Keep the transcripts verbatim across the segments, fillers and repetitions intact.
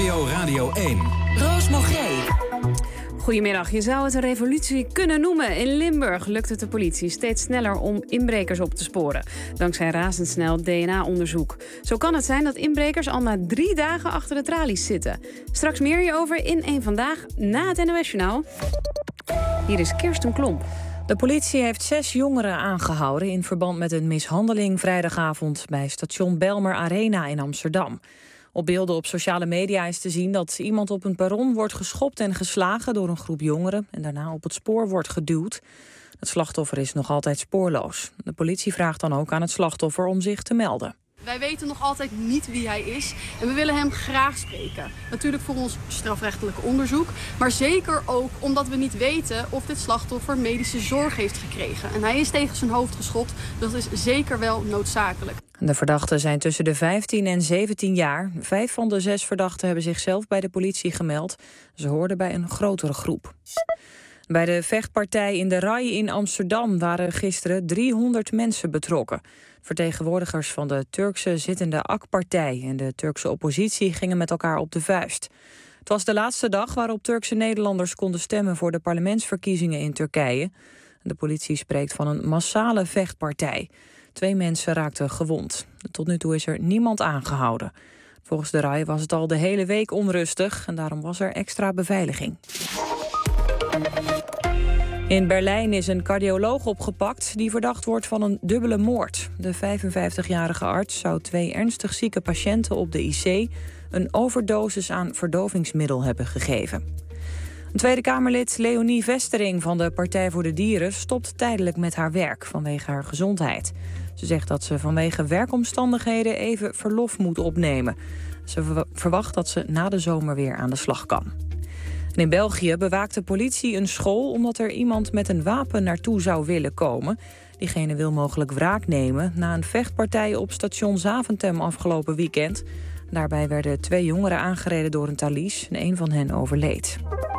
O Radio één. Roos Mogré. Goedemiddag. Je zou het een revolutie kunnen noemen. In Limburg lukt het de politie steeds sneller om inbrekers op te sporen. Dankzij razendsnel D N A-onderzoek. Zo kan het zijn dat inbrekers al na drie dagen achter de tralies zitten. Straks meer hierover in één Vandaag na het N O S-journaal. Hier is Kirsten Klomp. De politie heeft zes jongeren aangehouden in verband met een mishandeling vrijdagavond bij station Belmer Arena in Amsterdam. Op beelden op sociale media is te zien dat iemand op een perron wordt geschopt en geslagen door een groep jongeren en daarna op het spoor wordt geduwd. Het slachtoffer is nog altijd spoorloos. De politie vraagt dan ook aan het slachtoffer om zich te melden. Wij weten nog altijd niet wie hij is en we willen hem graag spreken. Natuurlijk voor ons strafrechtelijk onderzoek, maar zeker ook omdat we niet weten of dit slachtoffer medische zorg heeft gekregen. En hij is tegen zijn hoofd geschopt, dat is zeker wel noodzakelijk. De verdachten zijn tussen de vijftien en zeventien jaar. Vijf van de zes verdachten hebben zichzelf bij de politie gemeld. Ze hoorden bij een grotere groep. Bij de vechtpartij in de Rai in Amsterdam waren gisteren driehonderd mensen betrokken. Vertegenwoordigers van de Turkse zittende A K-partij en de Turkse oppositie gingen met elkaar op de vuist. Het was de laatste dag waarop Turkse Nederlanders konden stemmen voor de parlementsverkiezingen in Turkije. De politie spreekt van een massale vechtpartij. Twee mensen raakten gewond. Tot nu toe is er niemand aangehouden. Volgens de Rai was het al de hele week onrustig en daarom was er extra beveiliging. In Berlijn is een cardioloog opgepakt die verdacht wordt van een dubbele moord. De vijfenvijftigjarige arts zou twee ernstig zieke patiënten op de I C een overdosis aan verdovingsmiddel hebben gegeven. Een Tweede Kamerlid, Leonie Vestering van de Partij voor de Dieren, stopt tijdelijk met haar werk vanwege haar gezondheid. Ze zegt dat ze vanwege werkomstandigheden even verlof moet opnemen. Ze verwacht dat ze na de zomer weer aan de slag kan. En in België bewaakt de politie een school omdat er iemand met een wapen naartoe zou willen komen. Diegene wil mogelijk wraak nemen na een vechtpartij op station Zaventem afgelopen weekend. Daarbij werden twee jongeren aangereden door een talies en een van hen overleed.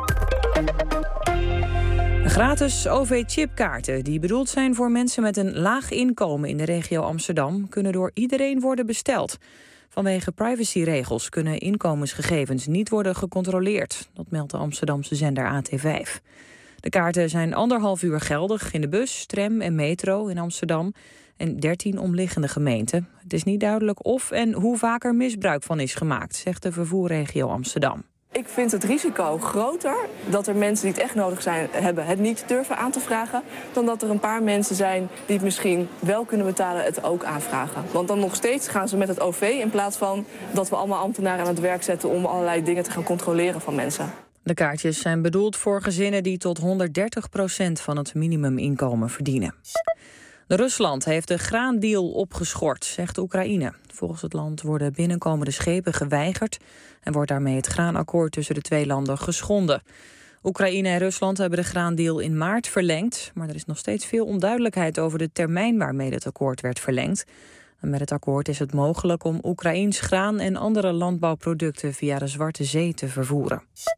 Gratis O V-chipkaarten die bedoeld zijn voor mensen met een laag inkomen in de regio Amsterdam kunnen door iedereen worden besteld. Vanwege privacyregels kunnen inkomensgegevens niet worden gecontroleerd. Dat meldt de Amsterdamse zender A T vijf. De kaarten zijn anderhalf uur geldig in de bus, tram en metro in Amsterdam en dertien omliggende gemeenten. Het is niet duidelijk of en hoe vaak er misbruik van is gemaakt, zegt de vervoerregio Amsterdam. Ik vind het risico groter dat er mensen die het echt nodig zijn, hebben het niet durven aan te vragen, dan dat er een paar mensen zijn die het misschien wel kunnen betalen het ook aanvragen. Want dan nog steeds gaan ze met het O V in plaats van dat we allemaal ambtenaren aan het werk zetten om allerlei dingen te gaan controleren van mensen. De kaartjes zijn bedoeld voor gezinnen die tot honderddertig procent van het minimuminkomen verdienen. Rusland heeft de graandeal opgeschort, zegt Oekraïne. Volgens het land worden binnenkomende schepen geweigerd en wordt daarmee het graanakkoord tussen de twee landen geschonden. Oekraïne en Rusland hebben de graandeal in maart verlengd, maar er is nog steeds veel onduidelijkheid over de termijn waarmee het akkoord werd verlengd. En met het akkoord is het mogelijk om Oekraïens graan en andere landbouwproducten via de Zwarte Zee te vervoeren.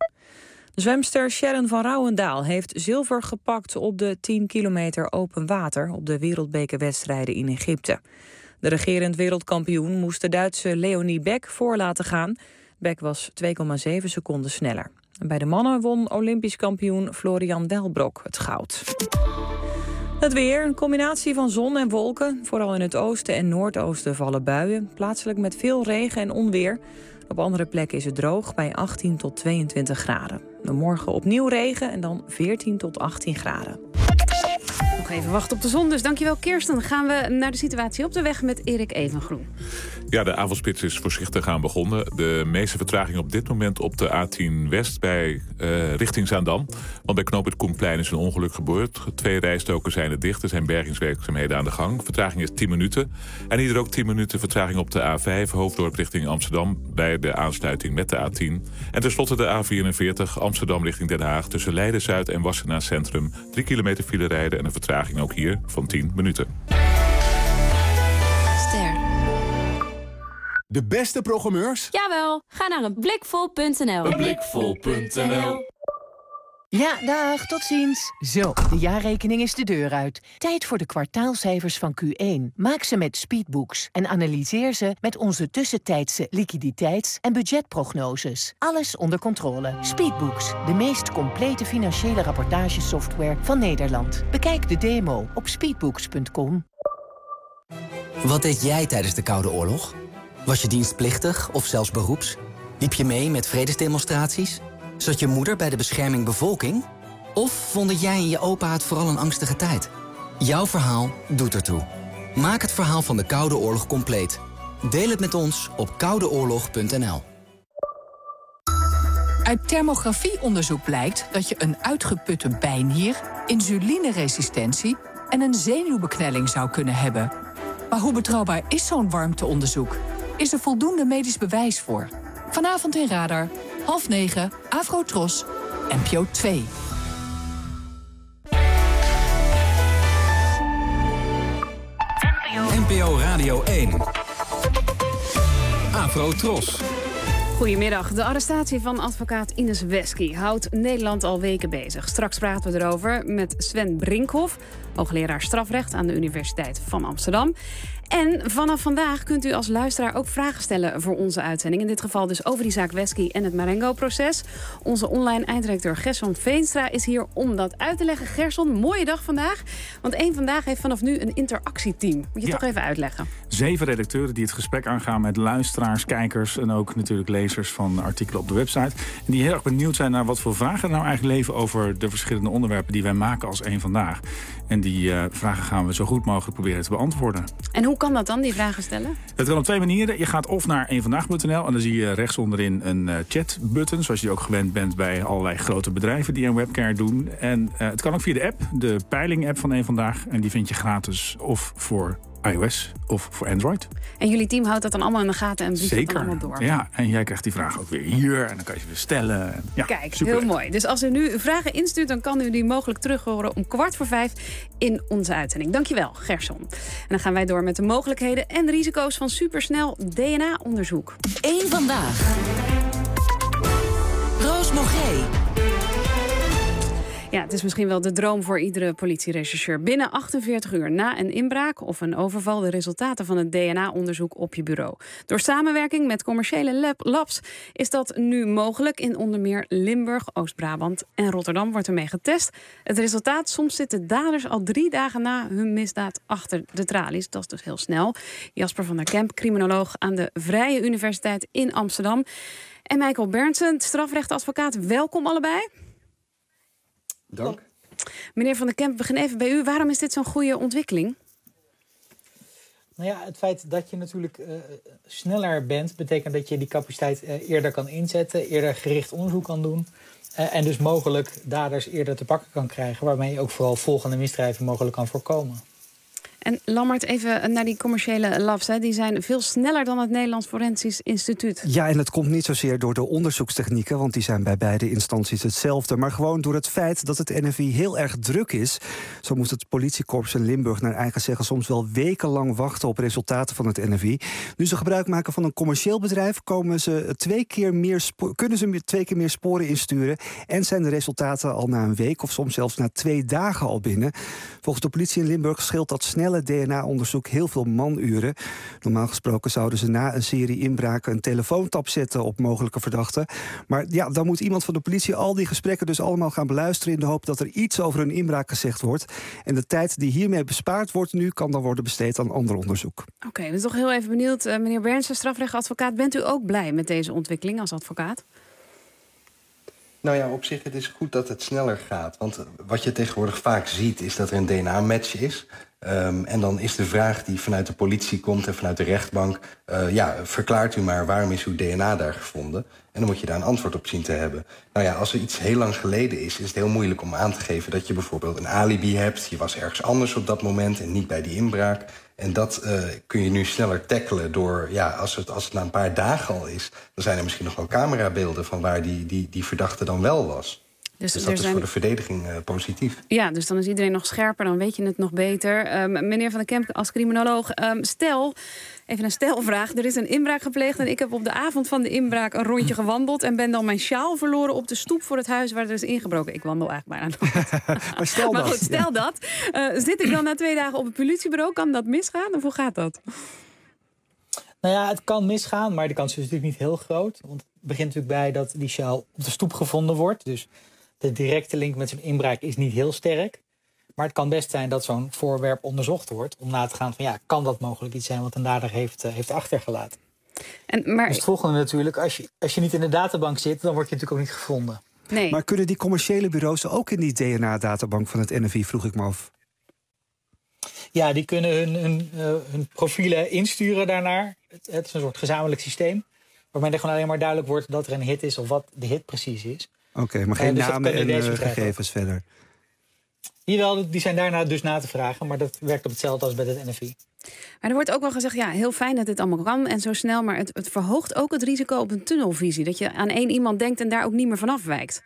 De zwemster Sharon van Rouwendaal heeft zilver gepakt op de tien kilometer open water op de wereldbekerwedstrijden in Egypte. De regerend wereldkampioen moest de Duitse Leonie Beck voor laten gaan. Beck was twee komma zeven seconden sneller. En bij de mannen won Olympisch kampioen Florian Delbrok het goud. Het weer, een combinatie van zon en wolken. Vooral in het oosten en noordoosten vallen buien. Plaatselijk met veel regen en onweer. Op andere plekken is het droog bij achttien tot tweeëntwintig graden. Morgen opnieuw regen en dan veertien tot achttien graden. Nog even wachten op de zon, dus dankjewel Kirsten. Dan gaan we naar de situatie op de weg met Erik Evengroen. Ja, de avondspits is voorzichtig aan begonnen. De meeste vertraging op dit moment op de A tien West bij uh, richting Zaandam. Want bij knooppunt Koenplein is een ongeluk gebeurd. Twee rijstroken zijn er dicht. Er zijn bergingswerkzaamheden aan de gang. Vertraging is tien minuten. En hier ook tien minuten vertraging op de A vijf, Hoofddorp richting Amsterdam, bij de aansluiting met de A tien. En tenslotte de A vierenveertig, Amsterdam richting Den Haag, tussen Leiden-Zuid en Wassenaar Centrum. Drie kilometer file rijden en een vertraging ook hier van tien minuten. Ster. De beste programmeurs? Jawel, ga naar een blikvol punt n l. een blikvol punt n l Ja, dag, tot ziens. Zo, de jaarrekening is de deur uit. Tijd voor de kwartaalcijfers van Q één. Maak ze met Speedbooks en analyseer ze met onze tussentijdse liquiditeits- en budgetprognoses. Alles onder controle. Speedbooks, de meest complete financiële rapportagesoftware van Nederland. Bekijk de demo op speedbooks punt com. Wat deed jij tijdens de Koude Oorlog? Was je dienstplichtig of zelfs beroeps? Liep je mee met vredesdemonstraties? Zat je moeder bij de bescherming bevolking? Of vonden jij en je opa het vooral een angstige tijd? Jouw verhaal doet ertoe. Maak het verhaal van de Koude Oorlog compleet. Deel het met ons op koude oorlog punt n l. Uit thermografieonderzoek blijkt dat je een uitgeputte bijnier, insulineresistentie en een zenuwbeknelling zou kunnen hebben. Maar hoe betrouwbaar is zo'n warmteonderzoek? Is er voldoende medisch bewijs voor? Vanavond in Radar, half negen, Afro-Tros, N P O twee. N P O Radio één. Afro-Tros. Goedemiddag. De arrestatie van advocaat Ines Wesky houdt Nederland al weken bezig. Straks praten we erover met Sven Brinkhoff, hoogleraar strafrecht aan de Universiteit van Amsterdam. En vanaf vandaag kunt u als luisteraar ook vragen stellen voor onze uitzending. In dit geval dus over die zaak Wesky en het Marengo-proces. Onze online eindredacteur Gerson Veenstra is hier om dat uit te leggen. Gerson, mooie dag vandaag. Want één Vandaag heeft vanaf nu een interactieteam. Moet je ja. toch even uitleggen? Zeven redacteuren die het gesprek aangaan met luisteraars, kijkers en ook natuurlijk lezers van artikelen op de website. En die heel erg benieuwd zijn naar wat voor vragen er nou eigenlijk leven over de verschillende onderwerpen die wij maken als één Vandaag. En die uh, vragen gaan we zo goed mogelijk proberen te beantwoorden. En hoe kan dat dan, die vragen stellen? Het kan op twee manieren. Je gaat of naar één vandaag punt n l en dan zie je rechts onderin een uh, chatbutton, zoals je ook gewend bent bij allerlei grote bedrijven die een webcare doen. En uh, het kan ook via de app, de peiling-app van één Vandaag. En die vind je gratis of voor iOS of voor Android. En jullie team houdt dat dan allemaal in de gaten en biedt het dan allemaal door? Ja, en jij krijgt die vraag ook weer hier en dan kan je ze weer stellen. Ja, kijk, superleuk. Heel mooi. Dus als u nu uw vragen instuurt, dan kan u die mogelijk terug horen om kwart voor vijf in onze uitzending. Dankjewel, Gerson. En dan gaan wij door met de mogelijkheden en risico's van supersnel D N A-onderzoek. Eén Vandaag. Roos Mogé. Ja, het is misschien wel de droom voor iedere politierechercheur. Binnen achtenveertig uur na een inbraak of een overval de resultaten van het D N A-onderzoek op je bureau. Door samenwerking met commerciële lab labs is dat nu mogelijk. In onder meer Limburg, Oost-Brabant en Rotterdam wordt ermee getest. Het resultaat, soms zitten daders al drie dagen na hun misdaad achter de tralies. Dat is dus heel snel. Jasper van der Kemp, criminoloog aan de Vrije Universiteit in Amsterdam. En Michael Berndsen, strafrechtadvocaat. Welkom allebei. Dank. Meneer Van der Kemp, we beginnen even bij u. Waarom is dit zo'n goede ontwikkeling? Nou ja, het feit dat je natuurlijk uh, sneller bent, betekent dat je die capaciteit uh, eerder kan inzetten, eerder gericht onderzoek kan doen. Uh, en dus mogelijk daders eerder te pakken kan krijgen, waarmee je ook vooral volgende misdrijven mogelijk kan voorkomen. En Lammert, even naar die commerciële labs. Hè. Die zijn veel sneller dan het Nederlands Forensisch Instituut. Ja, en het komt niet zozeer door de onderzoekstechnieken, want die zijn bij beide instanties hetzelfde, maar gewoon door het feit dat het N F I heel erg druk is. Zo moest het politiekorps in Limburg naar eigen zeggen soms wel wekenlang wachten op resultaten van het N F I. Nu ze gebruik maken van een commercieel bedrijf, komen ze twee keer meer spo- kunnen ze twee keer meer sporen insturen en zijn de resultaten al na een week of soms zelfs na twee dagen al binnen. Volgens de politie in Limburg scheelt dat snelle D N A-onderzoek heel veel manuren. Normaal gesproken zouden ze na een serie inbraken een telefoontap zetten op mogelijke verdachten. Maar ja, dan moet iemand van de politie al die gesprekken dus allemaal gaan beluisteren in de hoop dat er iets over een inbraak gezegd wordt. En de tijd die hiermee bespaard wordt nu kan dan worden besteed aan ander onderzoek. Oké, okay, ik ben toch heel even benieuwd. Uh, meneer Berndsen, strafrechtadvocaat, bent u ook blij met deze ontwikkeling als advocaat? Nou ja, op zich, het is goed dat het sneller gaat. Want wat je tegenwoordig vaak ziet, is dat er een D N A-match is. Um, en dan is de vraag die vanuit de politie komt en vanuit de rechtbank, Uh, ja, verklaart u maar waarom is uw D N A daar gevonden? En dan moet je daar een antwoord op zien te hebben. Nou ja, als er iets heel lang geleden is, is het heel moeilijk om aan te geven dat je bijvoorbeeld een alibi hebt. Je was ergens anders op dat moment en niet bij die inbraak. En dat uh, kun je nu sneller tackelen door, ja, als het, als het na een paar dagen al is, dan zijn er misschien nog wel camerabeelden van waar die, die, die verdachte dan wel was. Dus, Dus er dat is zijn... voor de verdediging uh, positief. Ja, dus dan is iedereen nog scherper, dan weet je het nog beter. Um, meneer Van den Kemp, als criminoloog, um, stel, even een stelvraag. Er is een inbraak gepleegd en ik heb op de avond van de inbraak een rondje gewandeld en ben dan mijn sjaal verloren op de stoep voor het huis waar er is ingebroken. Ik wandel eigenlijk bijna nooit. maar stel maar dat. goed, stel ja. dat. Uh, zit ik dan na twee dagen op het politiebureau? Kan dat misgaan of hoe gaat dat? Nou ja, het kan misgaan, maar de kans is natuurlijk niet heel groot. Want het begint natuurlijk bij dat die sjaal op de stoep gevonden wordt. Dus de directe link met zo'n inbraak is niet heel sterk. Maar het kan best zijn dat zo'n voorwerp onderzocht wordt om na te gaan van ja, kan dat mogelijk iets zijn wat een dader heeft, uh, heeft achtergelaten. En, maar... Dus het volgende natuurlijk, als je, als je niet in de databank zit, dan word je natuurlijk ook niet gevonden. Nee. Maar kunnen die commerciële bureaus ook in die D N A-databank van het N F I, vroeg ik me af? Ja, die kunnen hun, hun, uh, hun profielen insturen daarnaar. Het, het is een soort gezamenlijk systeem, waarmee er gewoon alleen maar duidelijk wordt dat er een hit is of wat de hit precies is. Oké, okay, maar geen dus namen en uh, gegevens verder? Jawel, die zijn daarna dus na te vragen, maar dat werkt op hetzelfde als bij het N F I. Maar er wordt ook wel gezegd, ja, heel fijn dat dit allemaal kan en zo snel, maar het, het verhoogt ook het risico op een tunnelvisie. Dat je aan één iemand denkt en daar ook niet meer van afwijkt.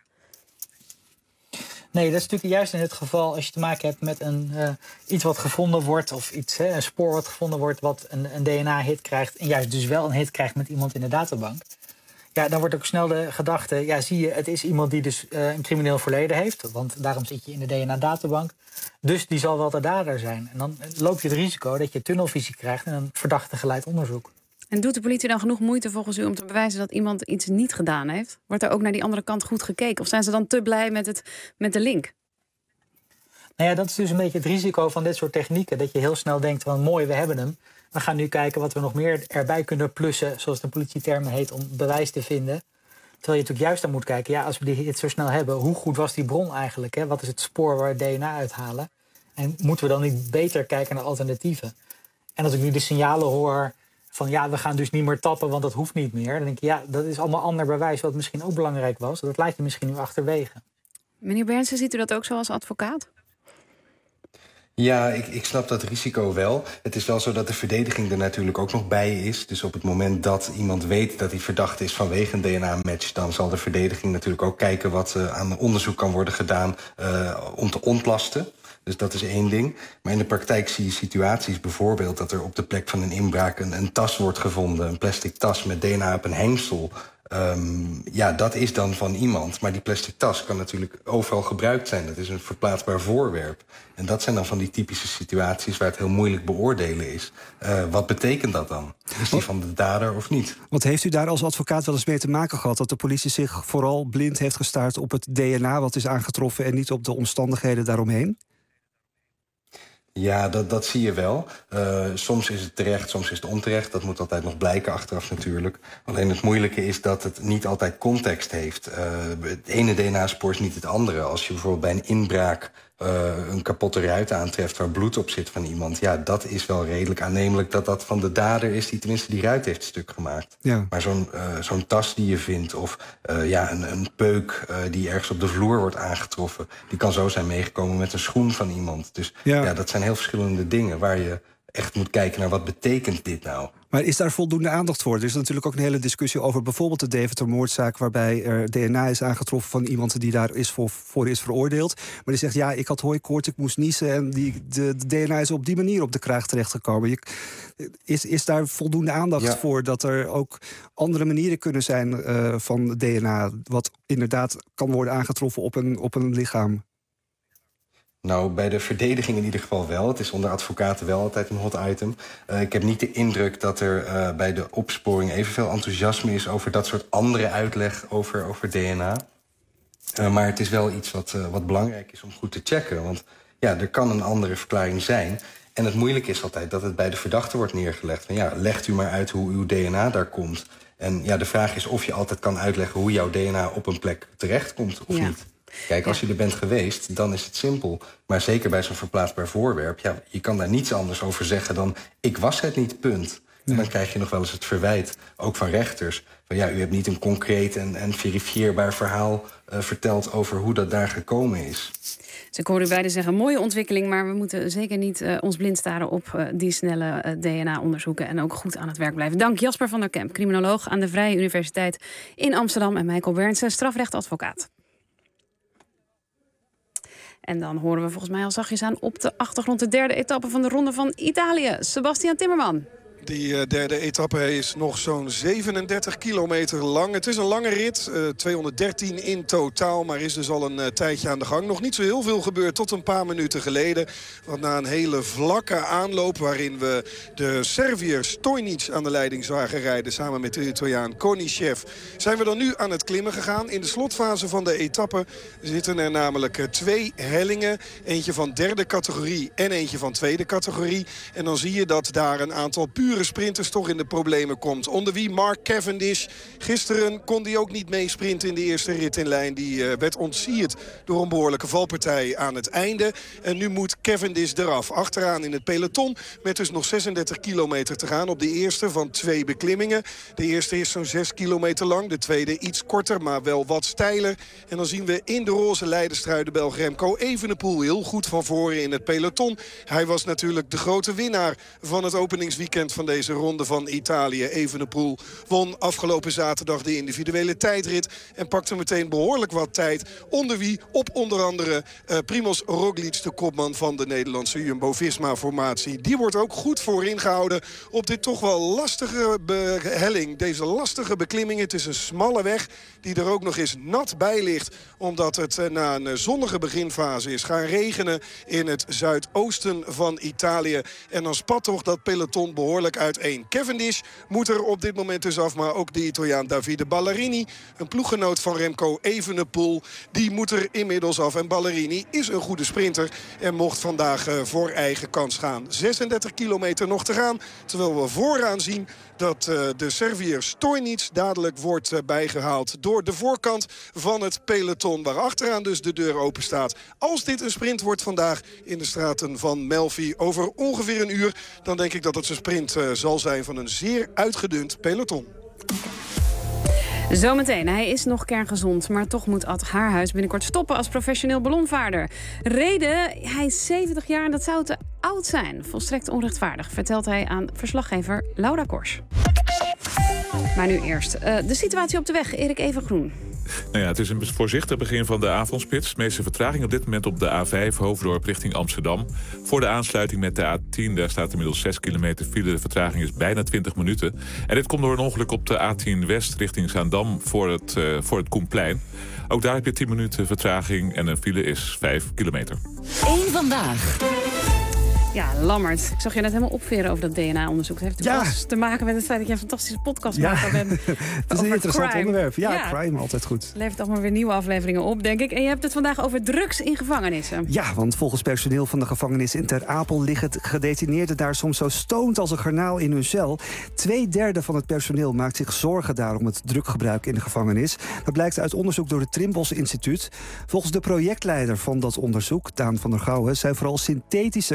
Nee, dat is natuurlijk juist in het geval als je te maken hebt met een, uh, iets wat gevonden wordt of iets, hè, een spoor wat gevonden wordt wat een, een D N A-hit krijgt en juist dus wel een hit krijgt met iemand in de databank. Ja, dan wordt ook snel de gedachte, ja, zie je, het is iemand die dus uh, een crimineel verleden heeft, want daarom zit je in de D N A-databank. Dus die zal wel de dader zijn. En dan loop je het risico dat je tunnelvisie krijgt en een verdachte geleid onderzoek. En doet de politie dan genoeg moeite volgens u om te bewijzen dat iemand iets niet gedaan heeft? Wordt er ook naar die andere kant goed gekeken? Of zijn ze dan te blij met, het, met de link? Nou ja, dat is dus een beetje het risico van dit soort technieken. Dat je heel snel denkt van mooi, we hebben hem. We gaan nu kijken wat we nog meer erbij kunnen plussen, zoals de politietermen heet, om bewijs te vinden. Terwijl je natuurlijk juist aan moet kijken, ja, als we die hit zo snel hebben, hoe goed was die bron eigenlijk? Hè? Wat is het spoor waar we D N A uithalen? En moeten we dan niet beter kijken naar alternatieven? En als ik nu de signalen hoor van ja, we gaan dus niet meer tappen, want dat hoeft niet meer. Dan denk je, ja, dat is allemaal ander bewijs wat misschien ook belangrijk was. Dat laat je misschien nu achterwege. Meneer Berndsen, ziet u dat ook zo als advocaat? Ja, ik, ik snap dat risico wel. Het is wel zo dat de verdediging er natuurlijk ook nog bij is. Dus op het moment dat iemand weet dat hij verdacht is vanwege een D N A-match, dan zal de verdediging natuurlijk ook kijken wat uh, aan onderzoek kan worden gedaan uh, om te ontlasten. Dus dat is één ding. Maar in de praktijk zie je situaties bijvoorbeeld dat er op de plek van een inbraak een, een tas wordt gevonden. Een plastic tas met D N A op een hengsel. Um, ja, dat is dan van iemand. Maar die plastic tas kan natuurlijk overal gebruikt zijn. Dat is een verplaatsbaar voorwerp. En dat zijn dan van die typische situaties waar het heel moeilijk beoordelen is. Uh, wat betekent dat dan? Is die van de dader of niet? Wat heeft u daar als advocaat wel eens mee te maken gehad? Dat de politie zich vooral blind heeft gestaard op het D N A wat is aangetroffen en niet op de omstandigheden daaromheen? Ja, dat, dat zie je wel. Uh, soms is het terecht, soms is het onterecht. Dat moet altijd nog blijken achteraf natuurlijk. Alleen het moeilijke is dat het niet altijd context heeft. Uh, het ene D N A-spoor is niet het andere. Als je bijvoorbeeld bij een inbraak uh, een kapotte ruit aantreft waar bloed op zit van iemand, ja, dat is wel redelijk aannemelijk dat dat van de dader is die tenminste die ruit heeft stuk gemaakt. Ja. Maar zo'n uh, zo'n tas die je vindt of uh, ja, een, een peuk uh, die ergens op de vloer wordt aangetroffen, die kan zo zijn meegekomen met een schoen van iemand. Dus ja, ja dat zijn heel verschillende dingen waar je echt moet kijken naar wat betekent dit nou. Maar is daar voldoende aandacht voor? Er is natuurlijk ook een hele discussie over bijvoorbeeld de Deventer-moordzaak, waarbij er D N A is aangetroffen van iemand die daar is voor, voor is veroordeeld. Maar die zegt, ja, ik had hooikoorts, ik moest niezen en die, de, de D N A is op die manier op de kraag terechtgekomen. Je, is, is daar voldoende aandacht ja. voor dat er ook andere manieren kunnen zijn uh, van D N A, wat inderdaad kan worden aangetroffen op een, op een lichaam? Nou, bij de verdediging in ieder geval wel. Het is onder advocaten wel altijd een hot item. Uh, ik heb niet de indruk dat er uh, bij de opsporing evenveel enthousiasme is over dat soort andere uitleg over, over D N A. Uh, maar het is wel iets wat, uh, wat belangrijk is om goed te checken. Want ja, er kan een andere verklaring zijn. En het moeilijke is altijd dat het bij de verdachte wordt neergelegd. Van, ja, legt u maar uit hoe uw D N A daar komt. En ja, de vraag is of je altijd kan uitleggen hoe jouw D N A op een plek terechtkomt of ja. niet. Kijk, als je er bent geweest, dan is het simpel. Maar zeker bij zo'n verplaatsbaar voorwerp, ja, je kan daar niets anders over zeggen dan ik was het niet, punt. En dan krijg je nog wel eens het verwijt, ook van rechters, van ja, u hebt niet een concreet en, en verifieerbaar verhaal uh, verteld over hoe dat daar gekomen is. Dus ik hoor u beiden zeggen, mooie ontwikkeling, maar we moeten zeker niet uh, ons blind staren op uh, die snelle uh, D N A-onderzoeken en ook goed aan het werk blijven. Dank Jasper van der Kemp, criminoloog aan de Vrije Universiteit in Amsterdam, en Michael Berndsen, strafrechtadvocaat. En dan horen we volgens mij al zachtjes aan op de achtergrond de derde etappe van de Ronde van Italië. Sebastian Timmerman. Die uh, derde etappe is nog zo'n zevenendertig kilometer lang. Het is een lange rit, uh, tweehonderddertien in totaal, maar is dus al een uh, tijdje aan de gang. Nog niet zo heel veel gebeurd tot een paar minuten geleden. Want na een hele vlakke aanloop waarin we de Serviër Stojnic aan de leiding zagen rijden, samen met de Italiaan Koniesev, zijn we dan nu aan het klimmen gegaan. In de slotfase van de etappe zitten er namelijk uh, twee hellingen. Eentje van derde categorie en eentje van tweede categorie. En dan zie je dat daar een aantal puur sprinters toch in de problemen komt. Onder wie Mark Cavendish. Gisteren kon hij ook niet meesprinten in de eerste rit in lijn. Die uh, werd ontsierd door een behoorlijke valpartij aan het einde. En nu moet Cavendish eraf. Achteraan in het peloton met dus nog zesendertig kilometer te gaan op de eerste van twee beklimmingen. De eerste is zo'n zes kilometer lang. De tweede iets korter, maar wel wat steiler. En dan zien we in de roze leiderstrui de Belg Remco Evenepoel heel goed van voren in het peloton. Hij was natuurlijk de grote winnaar van het openingsweekend van deze Ronde van Italië. Evenepoel won afgelopen zaterdag de individuele tijdrit en pakte meteen behoorlijk wat tijd. Onder wie op onder andere uh, Primoz Roglic, de kopman van de Nederlandse Jumbo-Visma-formatie. Die wordt ook goed voorin gehouden op dit toch wel lastige helling. Deze lastige beklimming. Het is een smalle weg die er ook nog eens nat bij ligt. Omdat het uh, na een zonnige beginfase is gaan regenen in het zuidoosten van Italië. En dan spat toch dat peloton behoorlijk uiteen. Cavendish moet er op dit moment dus af, maar ook de Italiaan Davide Ballerini, een ploeggenoot van Remco Evenepoel, die moet er inmiddels af. En Ballerini is een goede sprinter en mocht vandaag uh, voor eigen kans gaan. zesendertig kilometer nog te gaan, terwijl we vooraan zien dat uh, de Serviër Stojnic dadelijk wordt uh, bijgehaald door de voorkant van het peloton, waar achteraan dus de deur open staat. Als dit een sprint wordt vandaag in de straten van Melfi over ongeveer een uur, dan denk ik dat het een sprint uh, zal zijn van een zeer uitgedund peloton. Zometeen, hij is nog kerngezond, maar toch moet Ad Haarhuis binnenkort stoppen als professioneel ballonvaarder. Reden, hij is zeventig jaar en dat zou te oud zijn. Volstrekt onrechtvaardig, vertelt hij aan verslaggever Laura Kors. Maar nu eerst, uh, de situatie op de weg, Erik Evengroen. Nou ja, het is een voorzichtig begin van de avondspits. De meeste vertraging op dit moment op de A vijf, Hoofddorp richting Amsterdam. Voor de aansluiting met de A tien, daar staat inmiddels zes kilometer file. De vertraging is bijna twintig minuten. En dit komt door een ongeluk op de A tien West richting Zaandam voor het, uh, voor het Koenplein. Ook daar heb je tien minuten vertraging en een file is vijf kilometer. Eén vandaag. Ja, Lammert, ik zag je net helemaal opveren over dat D N A-onderzoek. Het heeft ja. alles te maken met het feit dat je een fantastische podcastmaker ja. bent. Het is een interessant crime. onderwerp. Ja, ja, crime, altijd goed. Levert allemaal weer nieuwe afleveringen op, denk ik. En je hebt het vandaag over drugs in gevangenissen. Ja, want volgens personeel van de gevangenis in Ter Apel liggen gedetineerden daar soms zo stoned als een garnaal in hun cel. Twee derde van het personeel maakt zich zorgen daarom het druggebruik in de gevangenis. Dat blijkt uit onderzoek door het Trimbos Instituut. Volgens de projectleider van dat onderzoek, Daan van der Gouwen, zijn vooral synthetische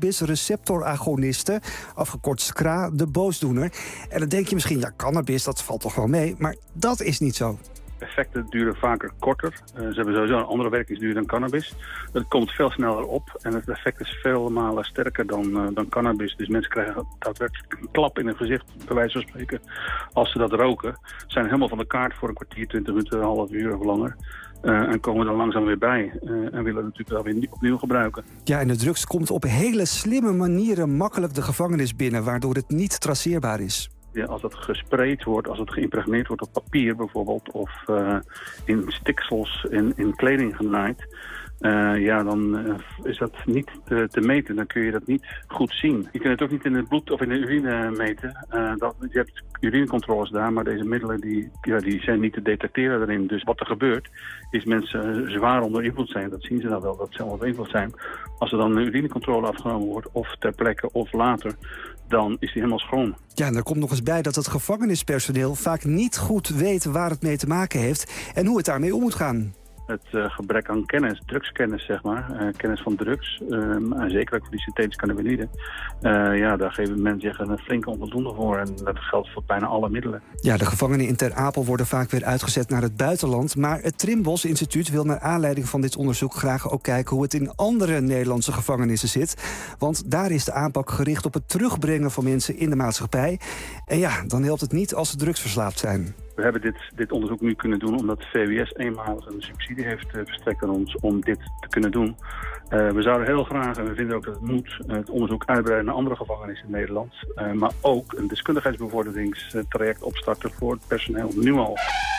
cannabis-receptoragonisten, afgekort S C R A, de boosdoener. En dan denk je misschien, ja, cannabis, dat valt toch wel mee. Maar dat is niet zo. Effecten duren vaker korter. Uh, ze hebben sowieso een andere werkingsduur dan cannabis. Het komt veel sneller op en het effect is veel malen sterker dan, uh, dan cannabis. Dus mensen krijgen daadwerkelijk een klap in hun gezicht, bij wijze van spreken, als ze dat roken. Ze zijn helemaal van de kaart voor een kwartier, twintig minuten, een half uur of langer. Uh, en komen er langzaam weer bij. Uh, en willen het natuurlijk wel weer opnieuw gebruiken. Ja, en de drugs komt op hele slimme manieren makkelijk de gevangenis binnen, waardoor het niet traceerbaar is. Ja, als het gespreid wordt, als het geïmpregneerd wordt op papier bijvoorbeeld, of uh, in stiksels in, in kleding genaaid, uh, ja, dan uh, is dat niet te, te meten. Dan kun je dat niet goed zien. Je kunt het ook niet in het bloed of in de urine meten. Uh, dat, je hebt urinecontroles daar, maar deze middelen die, ja, die zijn niet te detecteren daarin. Dus wat er gebeurt, is mensen zwaar onder invloed zijn. Dat zien ze dan wel, dat ze onder invloed zijn. Als er dan een urinecontrole afgenomen wordt, of ter plekke of later, dan is die helemaal schoon. Ja, en er komt nog eens bij dat het gevangenispersoneel vaak niet goed weet waar het mee te maken heeft en hoe het daarmee om moet gaan. Het uh, gebrek aan kennis, drugskennis zeg maar, uh, kennis van drugs, um, en zeker ook voor die synthetische cannabinoïden. Uh, ja, daar geven mensen een flinke onvoldoende voor en dat geldt voor bijna alle middelen. Ja, de gevangenen in Ter Apel worden vaak weer uitgezet naar het buitenland, maar het Trimbos Instituut wil naar aanleiding van dit onderzoek graag ook kijken hoe het in andere Nederlandse gevangenissen zit. Want daar is de aanpak gericht op het terugbrengen van mensen in de maatschappij. En ja, dan helpt het niet als ze drugsverslaafd zijn. We hebben dit, dit onderzoek nu kunnen doen omdat de V W S eenmalig een subsidie heeft uh, verstrekt aan ons om dit te kunnen doen. Uh, we zouden heel graag, en we vinden ook dat het moet, uh, het onderzoek uitbreiden naar andere gevangenissen in Nederland. Uh, maar ook een deskundigheidsbevorderingstraject opstarten voor het personeel nu al.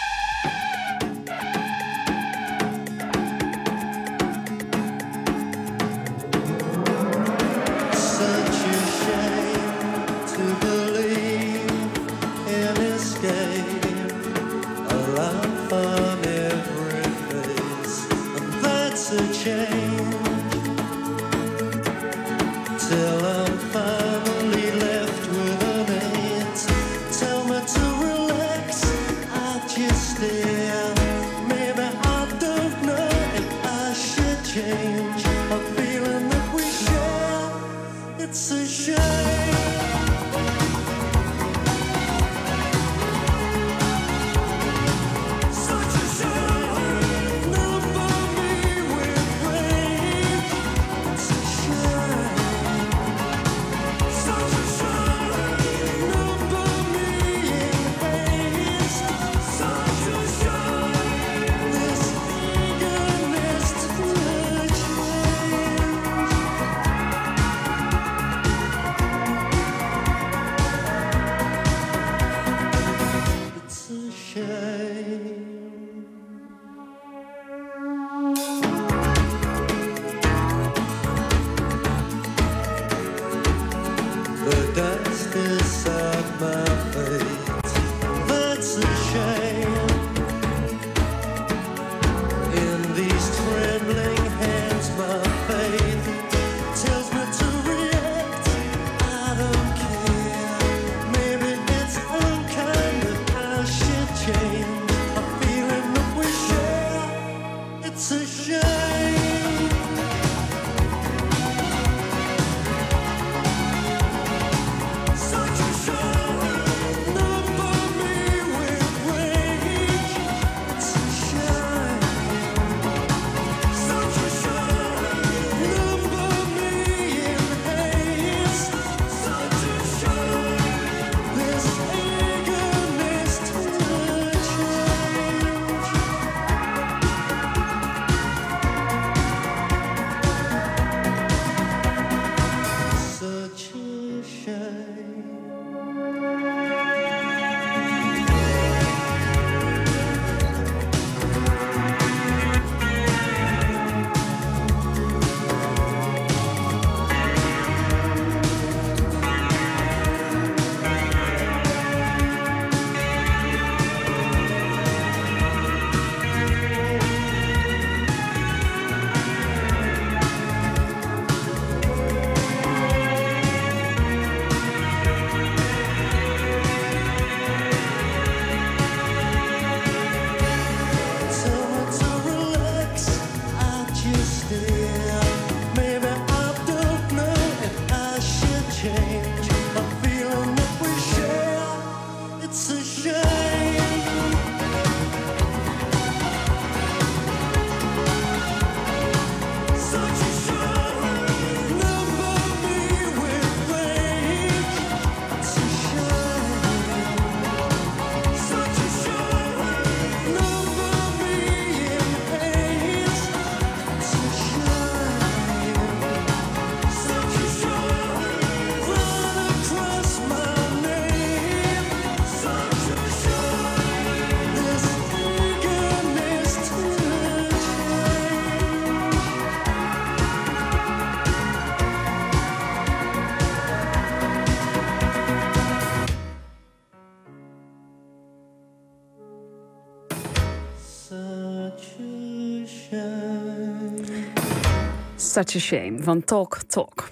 Such a Shame van Talk Talk.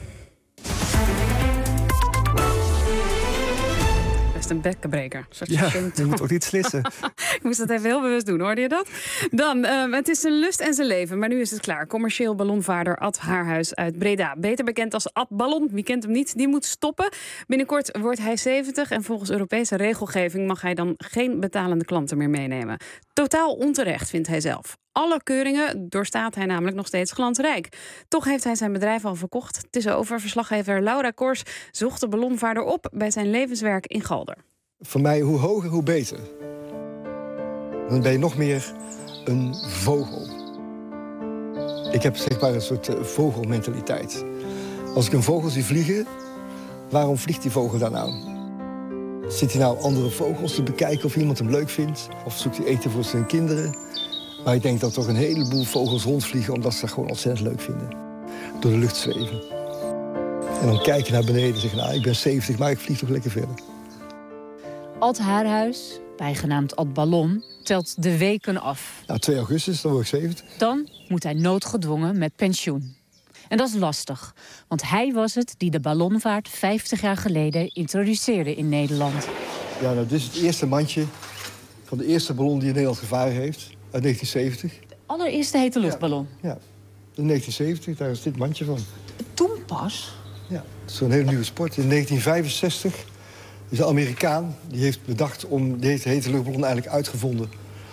Best een bekkenbreker. Ja, je moet ook niet slissen. Ik moest dat even heel bewust doen, hoorde je dat? Dan, uh, het is zijn lust en zijn leven, maar nu is het klaar. Commercieel ballonvaarder Ad Haarhuis uit Breda. Beter bekend als Ad Ballon, wie kent hem niet, die moet stoppen. Binnenkort wordt hij zeventig en volgens Europese regelgeving mag hij dan geen betalende klanten meer meenemen. Totaal onterecht, vindt hij zelf. Alle keuringen doorstaat hij namelijk nog steeds glansrijk. Toch heeft hij zijn bedrijf al verkocht. Het is over. Verslaggever Laura Kors zocht de ballonvaarder op bij zijn levenswerk in Galder. Voor mij hoe hoger, hoe beter. Dan ben je nog meer een vogel. Ik heb zeg maar een soort uh, vogelmentaliteit. Als ik een vogel zie vliegen, waarom vliegt die vogel dan nou? Zit hij nou andere vogels te bekijken of iemand hem leuk vindt? Of zoekt hij eten voor zijn kinderen? Maar ik denk dat toch een heleboel vogels rondvliegen omdat ze dat gewoon ontzettend leuk vinden. Door de lucht zweven. En dan kijken naar beneden en zeggen, nou, ik ben zeventig, maar ik vlieg toch lekker verder. Ad Haarhuis, bijgenaamd Ad Ballon, telt de weken af. Nou, twee augustus, dan word ik zeventig. Dan moet hij noodgedwongen met pensioen. En dat is lastig, want hij was het die de ballonvaart vijftig jaar geleden introduceerde in Nederland. Ja, nou, dit is het eerste mandje van de eerste ballon die in Nederland gevaren heeft, uit negentien zeventig. De allereerste hete luchtballon? Ja, ja. In negentien zeventig, daar is dit mandje van. Toen pas? Ja, het is een hele nieuwe sport. In negentien vijfenzestig is een Amerikaan die heeft bedacht om deze hete luchtballon eigenlijk uitgevonden.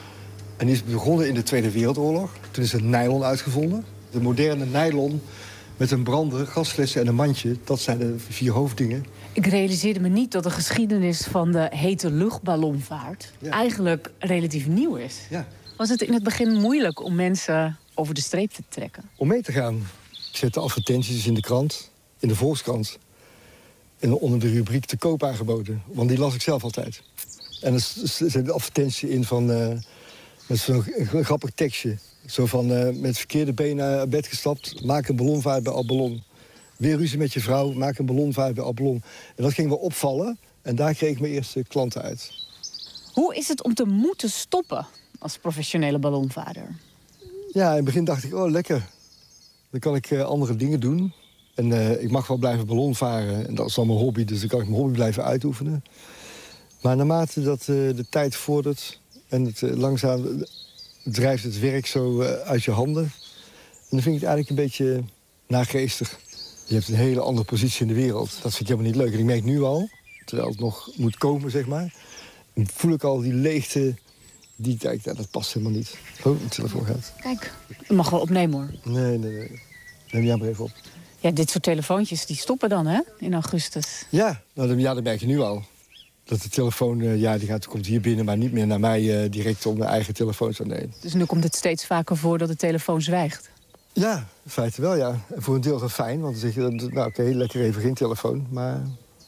En die is begonnen in de Tweede Wereldoorlog. Toen is het nylon uitgevonden. De moderne nylon met een brander, gasflessen en een mandje, dat zijn de vier hoofddingen. Ik realiseerde me niet dat de geschiedenis van de hete luchtballonvaart ja. eigenlijk relatief nieuw is. Ja. Was het in het begin moeilijk om mensen over de streep te trekken? Om mee te gaan. Ik zette advertenties in de krant, in de Volkskrant. En onder de rubriek te koop aangeboden. Want die las ik zelf altijd. En er zit de advertentie in van uh, met zo'n grappig tekstje. Zo van, uh, met verkeerde benen naar bed gestapt, maak een ballonvaart bij Abalon. Weer ruzie met je vrouw, maak een ballonvaart bij Abalon. En dat ging wel opvallen en daar kreeg ik mijn eerste klanten uit. Hoe is het om te moeten stoppen als professionele ballonvaarder? Ja, in het begin dacht ik, oh lekker. Dan kan ik uh, andere dingen doen. En uh, ik mag wel blijven ballonvaren. En dat is dan mijn hobby, dus dan kan ik mijn hobby blijven uitoefenen. Maar naarmate dat uh, de tijd vordert en het uh, langzaam drijft het werk zo uh, uit je handen. En dan vind ik het eigenlijk een beetje nageestig. Je hebt een hele andere positie in de wereld. Dat vind ik helemaal niet leuk. En ik merk nu al, terwijl het nog moet komen, zeg maar, voel ik al die leegte die ik denk, ja, dat past helemaal niet. Oh, mijn telefoon gaat. Kijk, je mag wel opnemen hoor. Nee, nee, nee. Neem jij maar even op. Ja, dit soort telefoontjes die stoppen dan, hè, in augustus. Ja, nou, ja, dat merk je nu al. Dat de telefoon, uh, ja, die gaat, komt hier binnen, maar niet meer naar mij uh, direct op mijn eigen telefoon zou nemen. Dus nu komt het steeds vaker voor dat de telefoon zwijgt? Ja, in feite wel, ja. En voor een deel is dat fijn, want dan zeg je, nou oké, okay, lekker even geen telefoon. Maar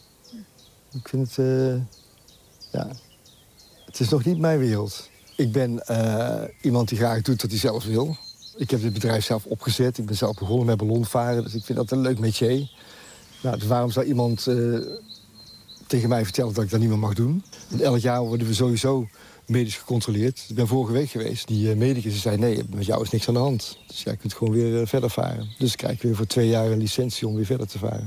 ik vind het, uh, ja, het is nog niet mijn wereld. Ik ben uh, iemand die graag doet wat hij zelf wil. Ik heb dit bedrijf zelf opgezet. Ik ben zelf begonnen met ballonvaren, dus ik vind dat een leuk métier. Nou, dus waarom zou iemand uh, tegen mij vertellen dat ik dat niet meer mag doen? Want elk jaar worden we sowieso medisch gecontroleerd. Ik ben vorige week geweest. Die uh, medicus zei, nee, met jou is niks aan de hand. Dus jij kunt gewoon weer uh, verder varen. Dus krijg ik weer voor twee jaar een licentie om weer verder te varen.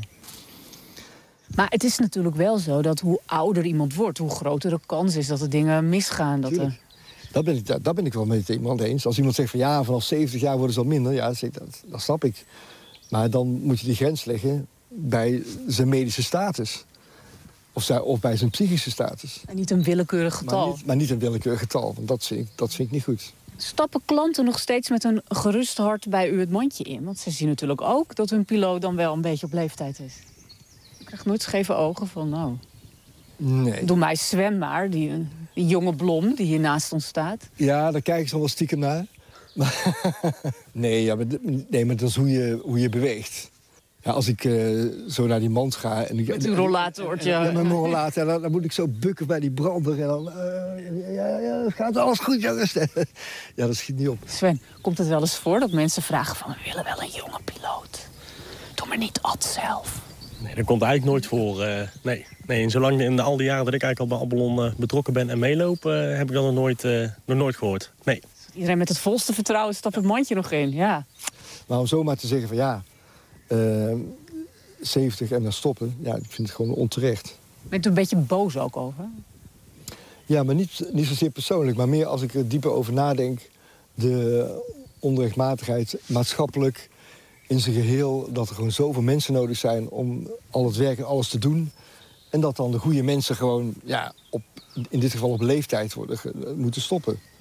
Maar het is natuurlijk wel zo dat hoe ouder iemand wordt, hoe groter de kans is dat er dingen misgaan. Dat er... Dat ben, ik, dat, dat ben ik wel met iemand eens. Als iemand zegt van ja, vanaf zeventig jaar worden ze al minder, ja, dat, dat, dat snap ik. Maar dan moet je die grens leggen bij zijn medische status. Of, zij, of bij zijn psychische status. En niet een willekeurig getal. Maar niet, maar niet een willekeurig getal, want dat vind, ik, dat vind ik niet goed. Stappen klanten nog steeds met een gerust hart bij u het mandje in? Want ze zien natuurlijk ook dat hun piloot dan wel een beetje op leeftijd is. Ik krijg nooit scheve ogen van, nou... Nee. Doe mij zwem maar, die, die jonge blom die hier naast ons staat. Ja, daar kijken ze wel stiekem naar. Maar nee, ja, maar, nee, maar dat is hoe je, hoe je beweegt. Ja, als ik uh, zo naar die mand ga... En ik, met uw rollatortje. Ja, met mijn rollator. Dan, dan moet ik zo bukken bij die brander. En dan... Uh, ja, ja, gaat alles goed, jongens. Ja, dat schiet niet op. Sven, komt het wel eens voor dat mensen vragen van... we willen wel een jonge piloot. Doe maar niet Ad zelf. Nee, dat komt eigenlijk nooit voor. Uh, nee. nee, en zolang in al die jaren dat ik eigenlijk al bij Abalon uh, betrokken ben en meeloop... Uh, heb ik dat nog nooit, uh, nog nooit gehoord. Nee. Iedereen met het volste vertrouwen stapt het mandje nog in, ja. Maar om zomaar te zeggen van ja... Uh, zeventig en dan stoppen, ja, ik vind het gewoon onterecht. Bent u een beetje boos ook over? Ja, maar niet, niet zozeer persoonlijk, maar meer als ik er dieper over nadenk... de onrechtmatigheid maatschappelijk in zijn geheel... dat er gewoon zoveel mensen nodig zijn om al het werk en alles te doen... en dat dan de goede mensen gewoon, ja, op, in dit geval op leeftijd worden moeten stoppen.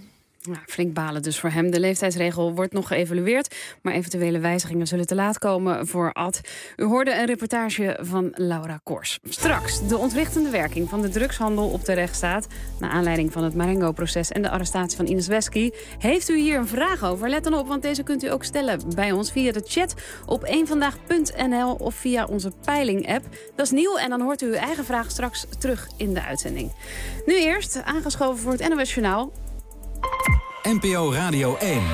Ja, flink balen dus voor hem. De leeftijdsregel wordt nog geëvalueerd, maar eventuele wijzigingen zullen te laat komen voor Ad. U hoorde een reportage van Laura Kors. Straks de ontwrichtende werking van de drugshandel op de rechtsstaat. Naar aanleiding van het Marengo-proces en de arrestatie van Ines Wesky. Heeft u hier een vraag over? Let dan op, want deze kunt u ook stellen bij ons via de chat op één vandaag punt n l of via onze peiling-app. Dat is nieuw en dan hoort u uw eigen vraag straks terug in de uitzending. Nu eerst, aangeschoven voor het N O S Journaal. N P O Radio één.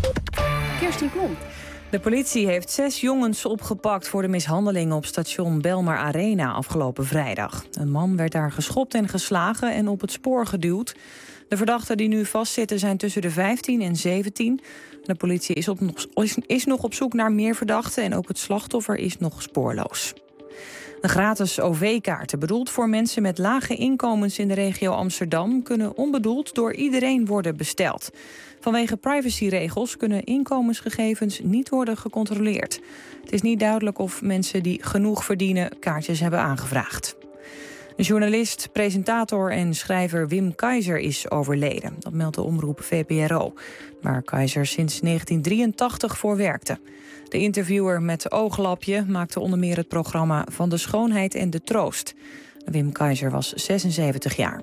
Kirsten Klomp. De politie heeft zes jongens opgepakt voor de mishandelingen op station Belmar Arena afgelopen vrijdag. Een man werd daar geschopt en geslagen en op het spoor geduwd. De verdachten die nu vastzitten zijn tussen de vijftien en zeventien. De politie is, op, is nog op zoek naar meer verdachten en ook het slachtoffer is nog spoorloos. Een gratis O V-kaarten, bedoeld voor mensen met lage inkomens in de regio Amsterdam, kunnen onbedoeld door iedereen worden besteld. Vanwege privacyregels kunnen inkomensgegevens niet worden gecontroleerd. Het is niet duidelijk of mensen die genoeg verdienen kaartjes hebben aangevraagd. De journalist, presentator en schrijver Wim Keizer is overleden. Dat meldt de omroep V P R O, waar Keizer sinds negentien drieëntachtig voor werkte. De interviewer met Ooglapje maakte onder meer het programma Van de Schoonheid en de Troost. Wim Keizer was zesenzeventig jaar.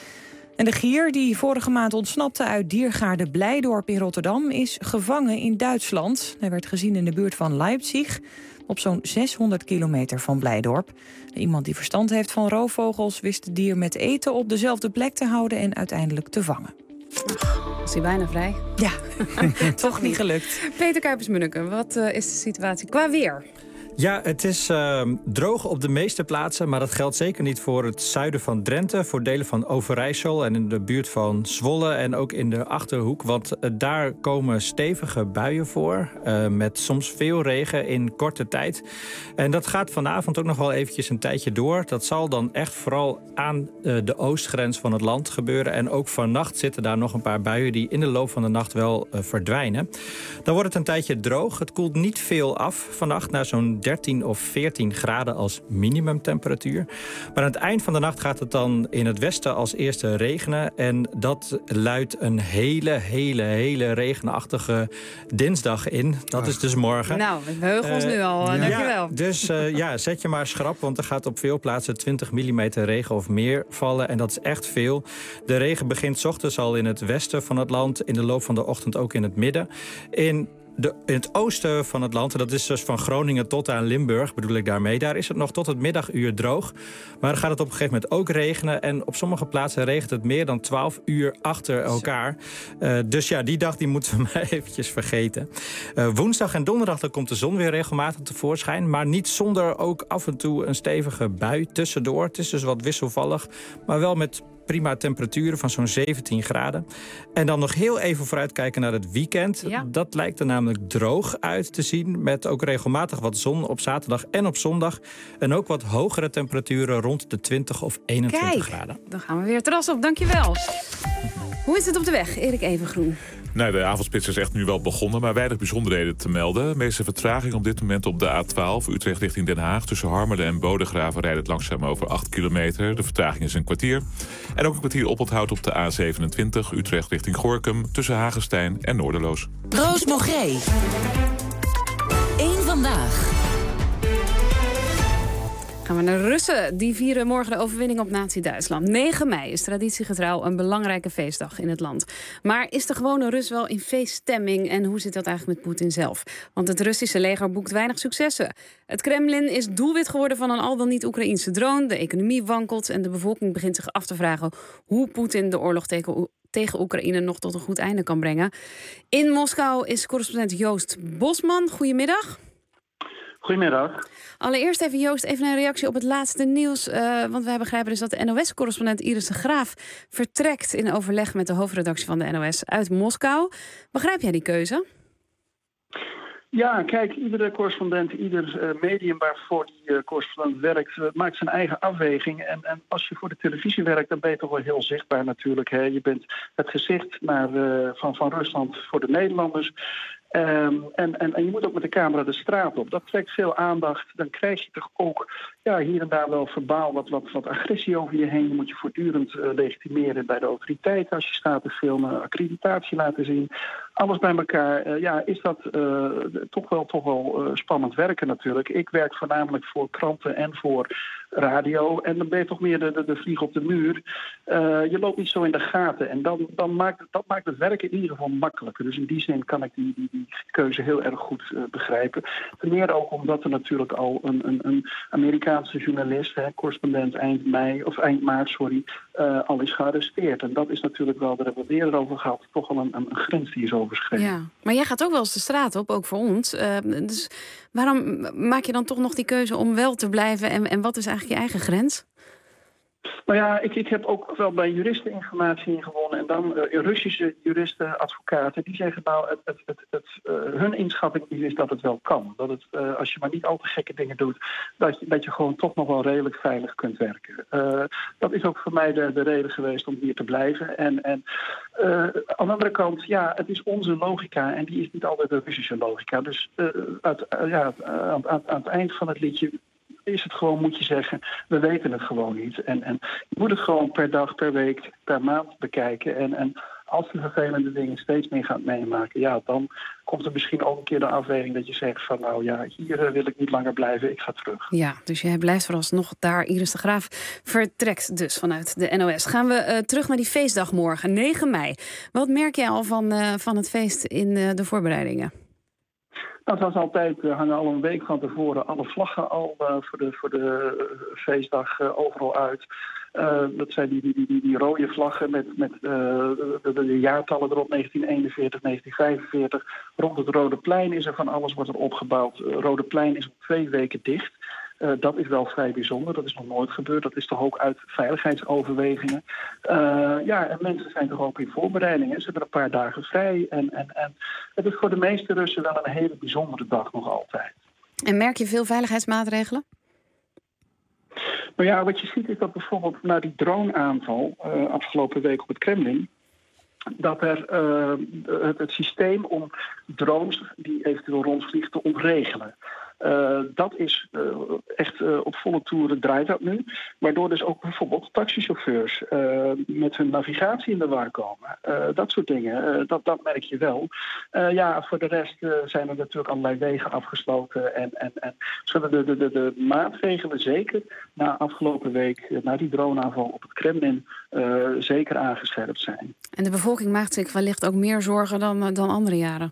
En de gier die vorige maand ontsnapte uit diergaarde Blijdorp in Rotterdam is gevangen in Duitsland. Hij werd gezien in de buurt van Leipzig, op zo'n zeshonderd kilometer van Blijdorp. Iemand die verstand heeft van roofvogels wist het dier met eten op dezelfde plek te houden en uiteindelijk te vangen. Was hij bijna vrij? Ja, toch niet gelukt. Peter Kuipers-Munneke, wat uh, is de situatie qua weer? Ja, het is uh, droog op de meeste plaatsen, maar dat geldt zeker niet voor het zuiden van Drenthe, voor delen van Overijssel en in de buurt van Zwolle en ook in de Achterhoek. Want uh, daar komen stevige buien voor, uh, met soms veel regen in korte tijd. En dat gaat vanavond ook nog wel eventjes een tijdje door. Dat zal dan echt vooral aan uh, de oostgrens van het land gebeuren. En ook vannacht zitten daar nog een paar buien die in de loop van de nacht wel uh, verdwijnen. Dan wordt het een tijdje droog. Het koelt niet veel af vannacht naar zo'n dertien of veertien graden als minimumtemperatuur. Maar aan het eind van de nacht gaat het dan in het westen als eerste regenen. En dat luidt een hele, hele, hele regenachtige dinsdag in. Dat is dus morgen. Nou, we heugen ons uh, nu al. Ja. Dankjewel. Ja, dus uh, ja, zet je maar schrap, want er gaat op veel plaatsen twintig millimeter regen of meer vallen. En dat is echt veel. De regen begint 's ochtends al in het westen van het land. In de loop van de ochtend ook in het midden. In De, in het oosten van het land, en dat is dus van Groningen tot aan Limburg, bedoel ik daarmee, daar is het nog tot het middaguur droog. Maar dan gaat het op een gegeven moment ook regenen. En op sommige plaatsen regent het meer dan twaalf uur achter elkaar. Uh, dus ja, die dag die moeten we maar eventjes vergeten. Uh, woensdag en donderdag dan komt de zon weer regelmatig tevoorschijn. Maar niet zonder ook af en toe een stevige bui tussendoor. Het is dus wat wisselvallig, maar wel met prima temperaturen van zo'n zeventien graden. En dan nog heel even vooruitkijken naar het weekend. Ja. Dat lijkt er namelijk droog uit te zien, met ook regelmatig wat zon op zaterdag en op zondag. En ook wat hogere temperaturen rond de twintig of eenentwintig Kijk, graden. Dan gaan we weer het terras op. Dankjewel. Hoe is het op de weg, Erik Evengroen? Nou, de avondspits is echt nu wel begonnen, maar weinig bijzonderheden te melden. De meeste vertraging op dit moment op de A twaalf, Utrecht richting Den Haag. Tussen Harmelen en Bodegraven rijdt het langzaam over acht kilometer. De vertraging is een kwartier. En ook een kwartier oponthoud op de A zevenentwintig, Utrecht richting Gorinchem. Tussen Hagestein en Noorderloos. Roos Mogré. Eén vandaag. Gaan we naar Russen. Die vieren morgen de overwinning op Nazi-Duitsland. negen mei is traditiegetrouw een belangrijke feestdag in het land. Maar is de gewone Rus wel in feeststemming? En hoe zit dat eigenlijk met Poetin zelf? Want het Russische leger boekt weinig successen. Het Kremlin is doelwit geworden van een al dan niet Oekraïense drone. De economie wankelt en de bevolking begint zich af te vragen hoe Poetin de oorlog tegen, tegen Oekraïne nog tot een goed einde kan brengen. In Moskou is correspondent Joost Bosman. Goedemiddag. Goedemiddag. Allereerst even Joost, even een reactie op het laatste nieuws. Uh, want wij begrijpen dus dat de N O S-correspondent Iris de Graaf vertrekt in overleg met de hoofdredactie van de N O S uit Moskou. Begrijp jij die keuze? Ja, kijk, iedere correspondent, ieder uh, medium waarvoor die uh, correspondent werkt, uh, maakt zijn eigen afweging. En, en als je voor de televisie werkt, dan ben je toch wel heel zichtbaar natuurlijk. Hè? Je bent het gezicht naar, uh, van, van Rusland voor de Nederlanders. Um, en, en, en je moet ook met de camera de straat op. Dat trekt veel aandacht. Dan krijg je toch ook ja, hier en daar wel verbaal wat, wat, wat agressie over je heen. Je moet je voortdurend uh, legitimeren bij de autoriteiten als je staat te filmen, accreditatie laten zien. Alles bij elkaar, uh, ja, is dat uh, toch wel, toch wel uh, spannend werken natuurlijk. Ik werk voornamelijk voor kranten en voor radio. En dan ben je toch meer de, de, de vlieg op de muur. Uh, je loopt niet zo in de gaten. En dan, dan maakt, dat maakt het werken in ieder geval makkelijker. Dus in die zin kan ik die, die, die keuze heel erg goed uh, begrijpen. Ten meer ook omdat er natuurlijk al een, een, een Amerikaanse journalist, hè, correspondent eind mei, of eind maart, sorry, uh, al is gearresteerd. En dat is natuurlijk wel, daar hebben we het eerder over gehad, toch wel een, een grens die is overschreden. Ja, maar jij gaat ook wel eens de straat op, ook voor ons. Uh, dus waarom maak je dan toch nog die keuze om wel te blijven? En, en wat is eigenlijk je eigen grens? Nou ja, ik, ik heb ook wel bij juristen informatie ingewonnen. En dan uh, Russische juristen, advocaten, die zeggen nou, het, het, het, het, uh, hun inschatting is dat het wel kan. Dat het, uh, als je maar niet al te gekke dingen doet, dat je, dat je gewoon toch nog wel redelijk veilig kunt werken. Uh, dat is ook voor mij de, de reden geweest om hier te blijven. En, en uh, aan de andere kant, ja, het is onze logica en die is niet altijd de Russische logica. Dus uh, uit, uh, ja, aan, aan, aan het eind van het liedje is het gewoon, moet je zeggen, we weten het gewoon niet. En, en je moet het gewoon per dag, per week, per maand bekijken. En, en als je vervelende dingen steeds meer gaat meemaken, ja, dan komt er misschien ook een keer de afweging dat je zegt van nou ja, hier wil ik niet langer blijven, ik ga terug. Ja, dus jij blijft vooralsnog daar. Iris de Graaf vertrekt dus vanuit de N O S. Gaan we uh, terug naar die feestdag morgen, negen mei. Wat merk jij al van, uh, van het feest in uh, de voorbereidingen? Nou, zoals altijd uh, hangen al een week van tevoren alle vlaggen al uh, voor de, voor de uh, feestdag uh, overal uit. Uh, dat zijn die, die, die, die rode vlaggen met, met uh, de, de, de jaartallen erop, negentien eenenveertig, negentien vijfenveertig. Rond het Rode Plein is er van alles wordt er opgebouwd. Uh, Rode Plein is al twee weken dicht. Uh, dat is wel vrij bijzonder. Dat is nog nooit gebeurd. Dat is toch ook uit veiligheidsoverwegingen. Uh, ja, en mensen zijn toch ook in voorbereidingen. Ze hebben een paar dagen vrij. En, en, en het is voor de meeste Russen wel een hele bijzondere dag nog altijd. En merk je veel veiligheidsmaatregelen? Nou ja, wat je ziet is dat bijvoorbeeld na die droneaanval uh, afgelopen week op het Kremlin, dat er uh, het, het systeem om drones die eventueel rondvliegen te ontregelen. Uh, dat is uh, echt uh, op volle toeren draait dat nu. Waardoor dus ook bijvoorbeeld taxichauffeurs uh, met hun navigatie in de war komen. Uh, dat soort dingen, uh, dat, dat merk je wel. Uh, ja, voor de rest uh, zijn er natuurlijk allerlei wegen afgesloten. En, en, en zullen de, de, de, de maatregelen zeker na afgelopen week, uh, na die droneaanval op het Kremlin, uh, zeker aangescherpt zijn. En de bevolking maakt zich wellicht ook meer zorgen dan, uh, dan andere jaren?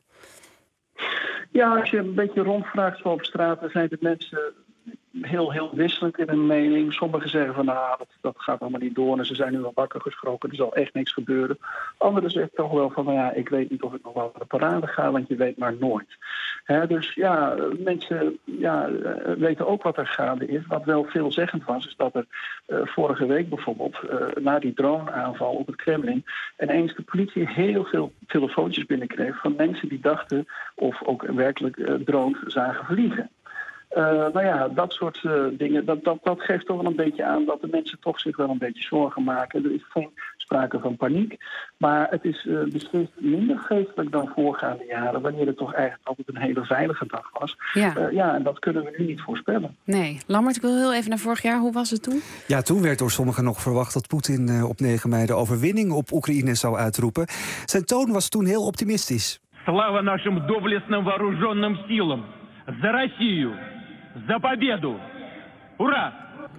Ja, als je een beetje rondvraagt zo op straat, dan zijn de mensen heel, heel wisselend in hun mening. Sommigen zeggen van, nou, dat, dat gaat allemaal niet door en ze zijn nu al wakker geschrokken, er zal echt niks gebeuren. Anderen zeggen toch wel van, nou ja, ik weet niet of ik nog wel naar de parade ga, want je weet maar nooit. He, dus ja, mensen ja, weten ook wat er gaande is. Wat wel veelzeggend was, is dat er uh, vorige week bijvoorbeeld, uh, na die droneaanval op het Kremlin, ineens de politie heel veel telefoontjes binnenkreeg van mensen die dachten of ook werkelijk uh, drones zagen vliegen. Uh, nou ja, dat soort uh, dingen, dat, dat, dat geeft toch wel een beetje aan dat de mensen toch zich wel een beetje zorgen maken. Er is geen sprake van paniek, maar het is uh, beslist minder geestelijk dan voorgaande jaren, wanneer het toch eigenlijk altijd een hele veilige dag was. Ja, uh, ja en dat kunnen we nu niet voorspellen. Nee. Lammert, ik wil heel even naar vorig jaar. Hoe was het toen? Ja, toen werd door sommigen nog verwacht dat Poetin uh, op negen mei de overwinning op Oekraïne zou uitroepen. Zijn toon was toen heel optimistisch. Slava нашим доблестным вооруженным силам! За Россию! За победу! Ура!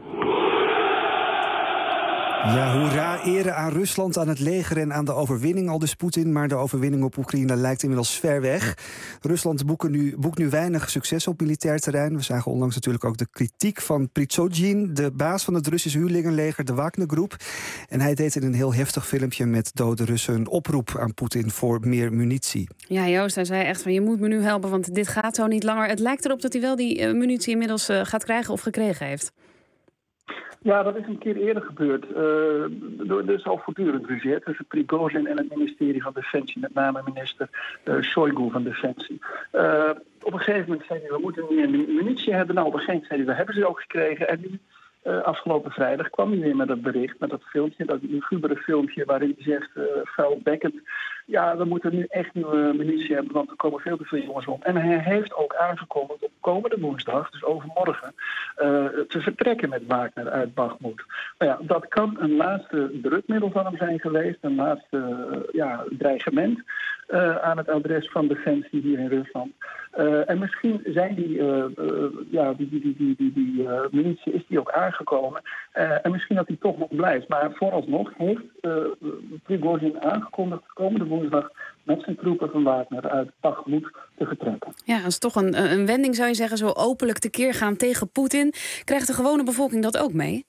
Ja, hoera, ere aan Rusland, aan het leger en aan de overwinning, aldus Poetin. Maar de overwinning op Oekraïne lijkt inmiddels ver weg. Rusland boekt nu, boekt nu weinig succes op militair terrein. We zagen onlangs natuurlijk ook de kritiek van Prigozhin, de baas van het Russische huurlingenleger, de Wagner-groep. En hij deed in een heel heftig filmpje met dode Russen een oproep aan Poetin voor meer munitie. Ja, Joost, hij zei echt van, je moet me nu helpen, want dit gaat zo niet langer. Het lijkt erop dat hij wel die uh, munitie inmiddels uh, gaat krijgen of gekregen heeft. Ja, dat is een keer eerder gebeurd. Uh, er is al voortdurend ruzie tussen Prigozhin en het ministerie van Defensie, met name minister uh, Shoigu van Defensie. Uh, op een gegeven moment zei hij, we moeten meer munitie hebben. Nou, op een gegeven moment zei hij, we hebben ze ook gekregen. En nu Uh, afgelopen vrijdag kwam hij weer met dat bericht, met dat filmpje, dat lugubere filmpje waarin hij zegt, uh, vuil bekkend, ja, we moeten nu echt nieuwe munitie hebben, want er komen veel te veel jongens om. En hij heeft ook aangekondigd op komende woensdag, dus overmorgen, uh, te vertrekken met Wagner uit Bakhmut. Nou ja, dat kan een laatste drukmiddel van hem zijn geweest, een laatste uh, ja, dreigement uh, aan het adres van Defensie hier in Rusland. Uh, en misschien zijn die, uh, uh, ja, die, die, die, die, die, die uh, munitie is die ook aangekomen. Uh, en misschien dat die toch nog blijft. Maar vooralsnog heeft uh, Prigozhin aangekondigd komende woensdag met zijn troepen van Wagner uit Bakhmut te vertrekken. Ja, dat is toch een, een wending, zou je zeggen, zo openlijk tekeer gaan tegen Poetin. Krijgt de gewone bevolking dat ook mee?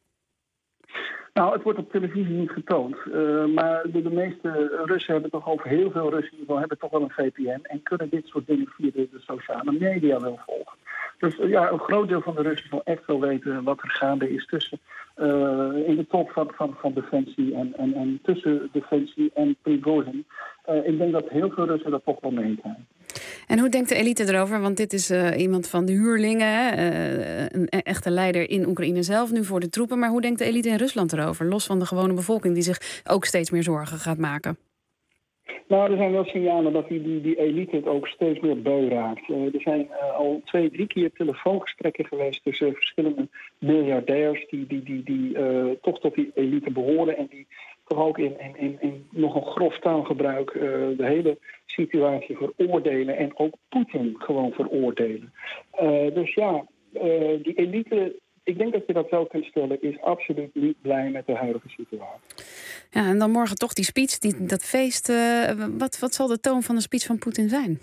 Nou, het wordt op televisie niet getoond. Uh, maar de, de meeste Russen hebben toch over heel veel Russen in ieder geval hebben toch wel een V P N en kunnen dit soort dingen via de, de sociale media wel volgen. Dus uh, ja, een groot deel van de Russen zal echt wel weten wat er gaande is tussen uh, in de top van, van, van Defensie en, en, en tussen Defensie en Prigozhin. Uh, ik denk dat heel veel Russen dat toch wel meekrijgen. En hoe denkt de elite erover? Want dit is uh, iemand van de huurlingen, uh, een echte leider in Oekraïne zelf, nu voor de troepen. Maar hoe denkt de elite in Rusland erover? Los van de gewone bevolking die zich ook steeds meer zorgen gaat maken. Nou, er zijn wel signalen dat die, die, die elite het ook steeds meer beu raakt. Uh, er zijn uh, al twee, drie keer telefoongesprekken geweest tussen verschillende miljardairs die, die, die, die uh, toch tot die elite behoren en die toch ook in, in, in, in nogal grof taalgebruik uh, de hele situatie veroordelen en ook Poetin gewoon veroordelen. Uh, dus ja, uh, die elite, ik denk dat je dat wel kunt stellen, is absoluut niet blij met de huidige situatie. Ja, en dan morgen toch die speech, die, dat feest. Uh, wat, wat zal de toon van de speech van Poetin zijn?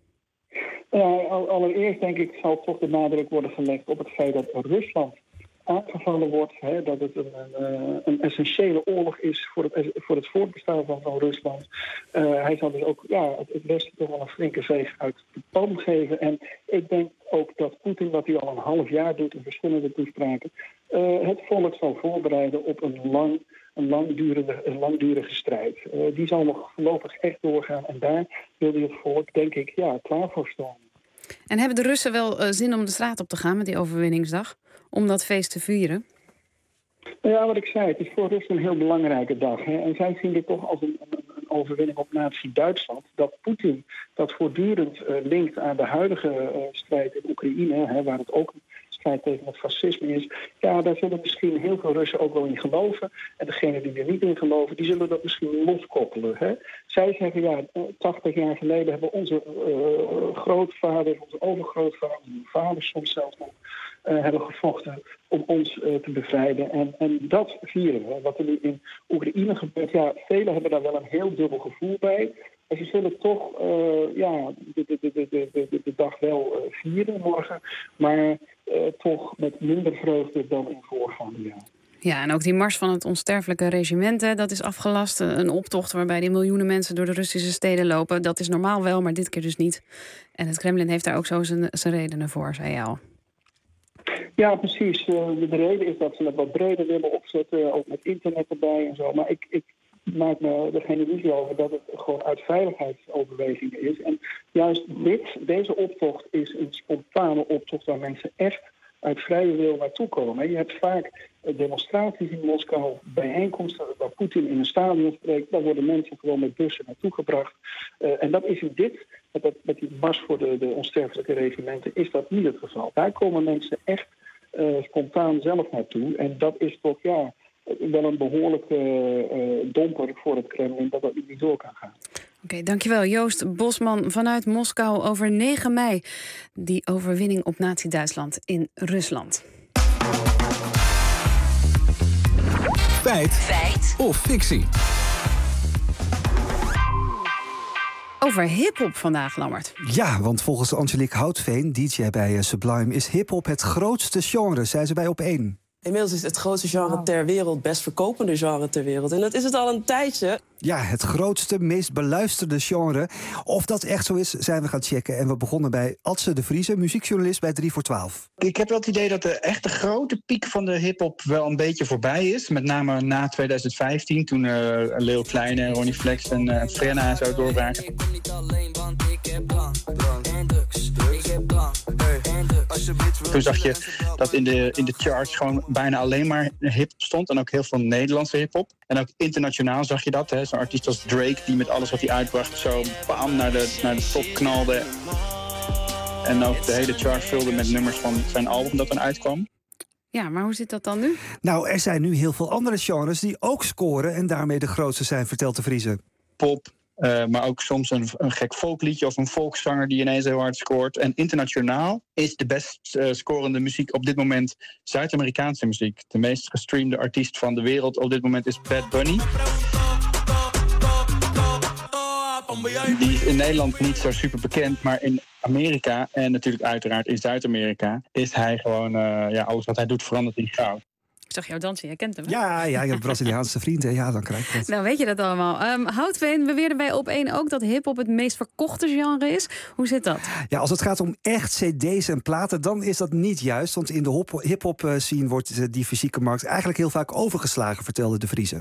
Ja, allereerst denk ik zal toch de nadruk worden gelegd op het feit dat Rusland aangevallen wordt, hè, dat het een, een, een essentiële oorlog is voor het, voor het voortbestaan van, van Rusland. Uh, hij zal dus ook ja, het, het Westen toch wel een flinke veeg uit de pan geven. En ik denk ook dat Poetin, wat hij al een half jaar doet in verschillende toespraken, uh, het volk zal voorbereiden op een lang, een langdurige, een langdurige strijd. Uh, die zal nog voorlopig echt doorgaan en daar wil hij het volk, denk ik, ja, klaar voor staan. En hebben de Russen wel uh, zin om de straat op te gaan met die overwinningsdag? Om dat feest te vieren? Ja, wat ik zei, het is voor Rusland een heel belangrijke dag. Hè? En zij zien dit toch als een, een, een overwinning op Nazi-Duitsland. Dat Poetin dat voortdurend uh, linkt aan de huidige uh, strijd in Oekraïne, hè, waar het ook een strijd tegen het fascisme is. Ja, daar zullen misschien heel veel Russen ook wel in geloven. En degenen die er niet in geloven, die zullen dat misschien loskoppelen. Hè? Zij zeggen, ja, tachtig jaar geleden hebben onze uh, grootvaders, onze overgrootvaders, onze vaders soms zelfs nog, Uh, hebben gevochten om ons uh, te bevrijden. En, en dat vieren we. Wat er nu in Oekraïne gebeurt, ja, velen hebben daar wel een heel dubbel gevoel bij. En ze zullen toch uh, ja, de, de, de, de, de, de dag wel uh, vieren morgen, maar uh, toch met minder vreugde dan in voorgaande jaar. Ja, en ook die mars van het onsterfelijke regiment, hè, dat is afgelast. Een optocht waarbij die miljoenen mensen door de Russische steden lopen. Dat is normaal wel, maar dit keer dus niet. En het Kremlin heeft daar ook zo zijn, zijn redenen voor, zei je al. Ja, precies. De reden is dat ze het wat breder willen opzetten, ook met internet erbij en zo. Maar ik, ik maak me er geen illusie over dat het gewoon uit veiligheidsoverwegingen is. En juist dit, deze optocht is een spontane optocht waar mensen echt uit vrije wil naartoe komen. Je hebt vaak demonstraties in Moskou, bijeenkomsten waar Poetin in een stadion spreekt. Daar worden mensen gewoon met bussen naartoe gebracht. Uh, en dat is in dit, met, dat, met die mars voor de, de onsterfelijke regimenten, is dat niet het geval. Daar komen mensen echt uh, spontaan zelf naartoe. En dat is toch ja, wel een behoorlijke uh, domper voor het Kremlin dat dat niet door kan gaan. Oké, okay, dankjewel Joost Bosman vanuit Moskou over negen mei. Die overwinning op Nazi-Duitsland in Rusland. Feit. Feit. Of fictie. Over hiphop vandaag, Lammert. Ja, want volgens Angelique Houtveen, D J bij Sublime, is hiphop het grootste genre, zei ze bij Op één. Inmiddels is het het grootste genre wow. ter wereld, best verkopende genre ter wereld. En dat is het al een tijdje. Ja, het grootste, meest beluisterde genre. Of dat echt zo is, zijn we gaan checken. En we begonnen bij Adse de Vrieze, muziekjournalist bij drie voor twaalf. Ik heb wel het idee dat de echte grote piek van de hiphop wel een beetje voorbij is. Met name na twintig vijftien, toen uh, Lil Kleine en Ronnie Flex en uh, Frenna en zo doorbraken. Ik ben niet alleen, want ik heb drank, drank en drugs. Ik heb drank en drugs. Toen zag je dat in de, in de charts gewoon bijna alleen maar hip-hop stond. En ook heel veel Nederlandse hip-hop. En ook internationaal zag je dat. Zo'n artiest als Drake, die met alles wat hij uitbracht zo bam naar de, naar de top knalde. En ook de hele chart vulde met nummers van zijn album dat dan uitkwam. Ja, maar hoe zit dat dan nu? Nou, er zijn nu heel veel andere genres die ook scoren en daarmee de grootste zijn, vertelt de Vrieze. Pop, uh, maar ook soms een, een gek folkliedje of een volkszanger die ineens heel hard scoort. En internationaal is de best uh, scorende muziek op dit moment Zuid-Amerikaanse muziek. De meest gestreamde artiest van de wereld op dit moment is Bad Bunny. Die is in Nederland niet zo super bekend, maar in Amerika en natuurlijk uiteraard in Zuid-Amerika is hij gewoon, uh, ja, alles wat hij doet verandert in goud. Ik zag jou dansen, jij kent hem, hè? Ja, ja, je hebt Braziliaanse vrienden. Ja, dan krijg je dat. Nou, weet je dat allemaal. Um, Houtveen beweerde bij Op één ook dat hiphop het meest verkochte genre is. Hoe zit dat? Ja, als het gaat om echt cd's en platen, dan is dat niet juist. Want in de hiphop scene wordt die fysieke markt eigenlijk heel vaak overgeslagen, vertelde de Vrieze.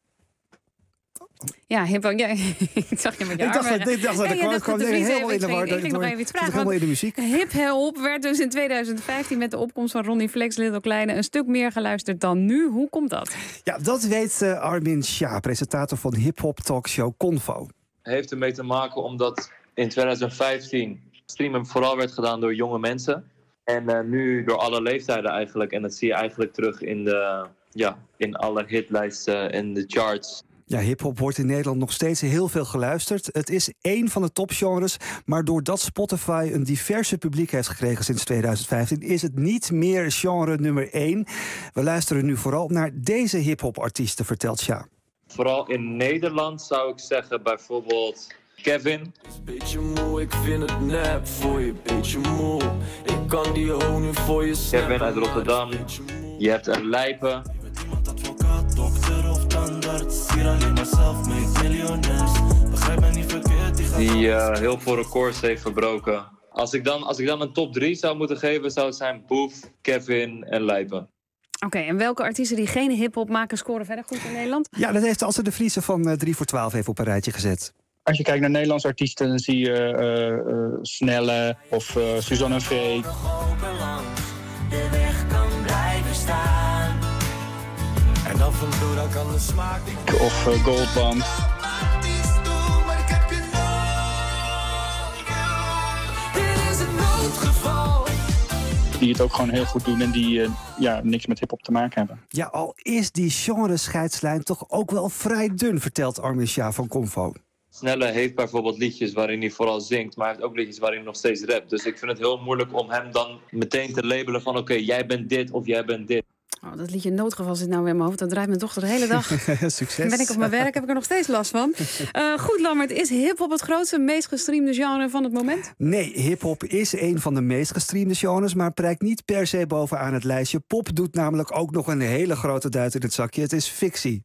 Ja, hiphop. Ja, ik zag je met je ik dacht, armen. Ik dacht dat ik kwam, kwam helemaal in de war. Ik ging nog even iets vragen. Helemaal in de muziek. Hip-hop werd dus in tweeduizend vijftien met de opkomst van Ronnie Flex, Little Kleine een stuk meer geluisterd dan nu. Hoe komt dat? Ja, dat weet uh, Armin Shah, presentator van hip-hop talkshow Convo. Het heeft ermee te maken omdat in tweeduizend vijftien streamen vooral werd gedaan door jonge mensen. En uh, nu door alle leeftijden eigenlijk. En dat zie je eigenlijk terug in, de, ja, in alle hitlijsten en de charts. Ja, hiphop wordt in Nederland nog steeds heel veel geluisterd. Het is één van de topgenres, maar doordat Spotify een diverse publiek heeft gekregen sinds tweeduizend vijftien... is het niet meer genre nummer één. We luisteren nu vooral naar deze hiphop-artiesten, vertelt Shah. Vooral in Nederland zou ik zeggen bijvoorbeeld Kevin. Beetje moe, ik vind het nep voor je, beetje moe. Ik kan die honing voor je snappen. Kevin uit Rotterdam. Je hebt een Lijpen. Dokter of tandarts, hier alleen maar self-made miljonairs. Begrijp mij niet verkeerd, die gaat... Die uh, heel veel records heeft verbroken. Als ik, dan, als ik dan een top drie zou moeten geven, zou het zijn Boef, Kevin en Lijpen. Oké, okay, en welke artiesten die geen hiphop maken scoren verder goed in Nederland? Ja, dat heeft Asse de Vrieze van uh, drie voor twaalf even op een rijtje gezet. Als je kijkt naar Nederlandse artiesten, dan zie je uh, uh, Snelle of uh, Suzanne en Freek. De weg kan blijven staan. En af en toe dan kan de smaak niet... Of uh, Goldband. Dit is een noodgeval. Die het ook gewoon heel goed doen en die uh, ja, niks met hiphop te maken hebben. Ja, al is die genre-scheidslijn toch ook wel vrij dun, vertelt Armin Shah van Convo. Snelle heeft bijvoorbeeld liedjes waarin hij vooral zingt, maar hij heeft ook liedjes waarin hij nog steeds rapt. Dus ik vind het heel moeilijk om hem dan meteen te labelen van oké, okay, jij bent dit of jij bent dit. Oh, dat liedje Noodgeval zit nou weer in mijn hoofd. Dat draait mijn dochter de hele dag. Succes. Ben ik op mijn werk, heb ik er nog steeds last van. Uh, goed, Lammert, is hiphop het grootste, meest gestreamde genre van het moment? Nee, hiphop is een van de meest gestreamde genres, maar prijkt niet per se bovenaan het lijstje. Pop doet namelijk ook nog een hele grote duit in het zakje. Het is fictie.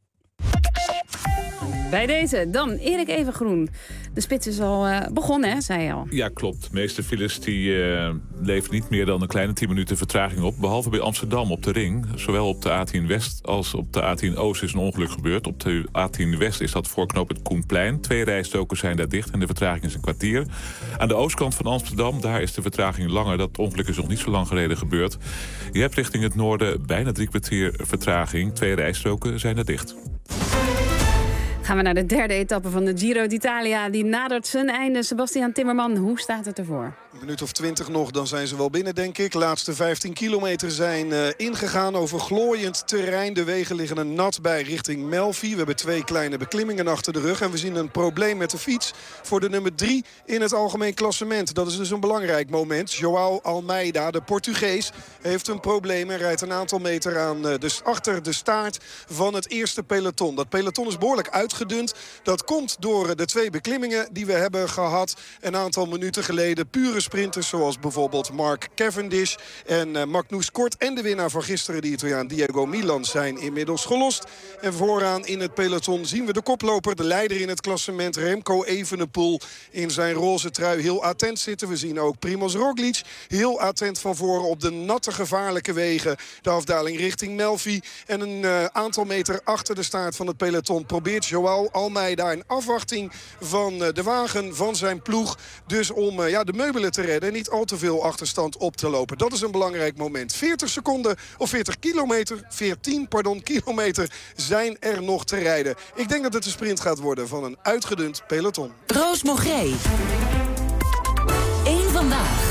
Bij deze, dan Erik Evengroen. De spits is al uh, begonnen, hè, zei je al. Ja, klopt. De meeste files die uh, leveren niet meer dan een kleine tien minuten vertraging op. Behalve bij Amsterdam op de Ring. Zowel op de A tien West als op de A tien Oost is een ongeluk gebeurd. Op de A tien West is dat voor knooppunt Koenplein. Twee rijstroken zijn daar dicht en de vertraging is een kwartier. Aan de oostkant van Amsterdam, daar is de vertraging langer. Dat ongeluk is nog niet zo lang geleden gebeurd. Je hebt richting het noorden bijna drie kwartier vertraging. Twee rijstroken zijn er dicht. Gaan we naar de derde etappe van de Giro d'Italia. Die nadert zijn einde. Sebastian Timmerman, hoe staat het ervoor? Een minuut of twintig nog, dan zijn ze wel binnen, denk ik. Laatste vijftien kilometer zijn uh, ingegaan over glooiend terrein. De wegen liggen er nat bij richting Melfi. We hebben twee kleine beklimmingen achter de rug. En we zien een probleem met de fiets voor de nummer drie in het algemeen klassement. Dat is dus een belangrijk moment. João Almeida, de Portugees, heeft een probleem en rijdt een aantal meter aan uh, dus achter de staart van het eerste peloton. Dat peloton is behoorlijk uitgedund. Dat komt door de twee beklimmingen die we hebben gehad een aantal minuten geleden. Pure sprinters zoals bijvoorbeeld Mark Cavendish en uh, Magnus Kort. En de winnaar van gisteren, de Italiaan Diego Milan, zijn inmiddels gelost. En vooraan in het peloton zien we de koploper, de leider in het klassement, Remco Evenepoel, in zijn roze trui heel attent zitten. We zien ook Primož Roglič heel attent van voren op de natte gevaarlijke wegen. De afdaling richting Melfi. En een uh, aantal meter achter de staart van het peloton probeert João Joao Almeida in afwachting van uh, de wagen van zijn ploeg. Dus om uh, ja, de meubelen te redden en niet al te veel achterstand op te lopen. Dat is een belangrijk moment. veertig seconden of veertig kilometer, veertien pardon, kilometer zijn er nog te rijden. Ik denk dat het een sprint gaat worden van een uitgedund peloton. Roos Mogré. Eén vandaag.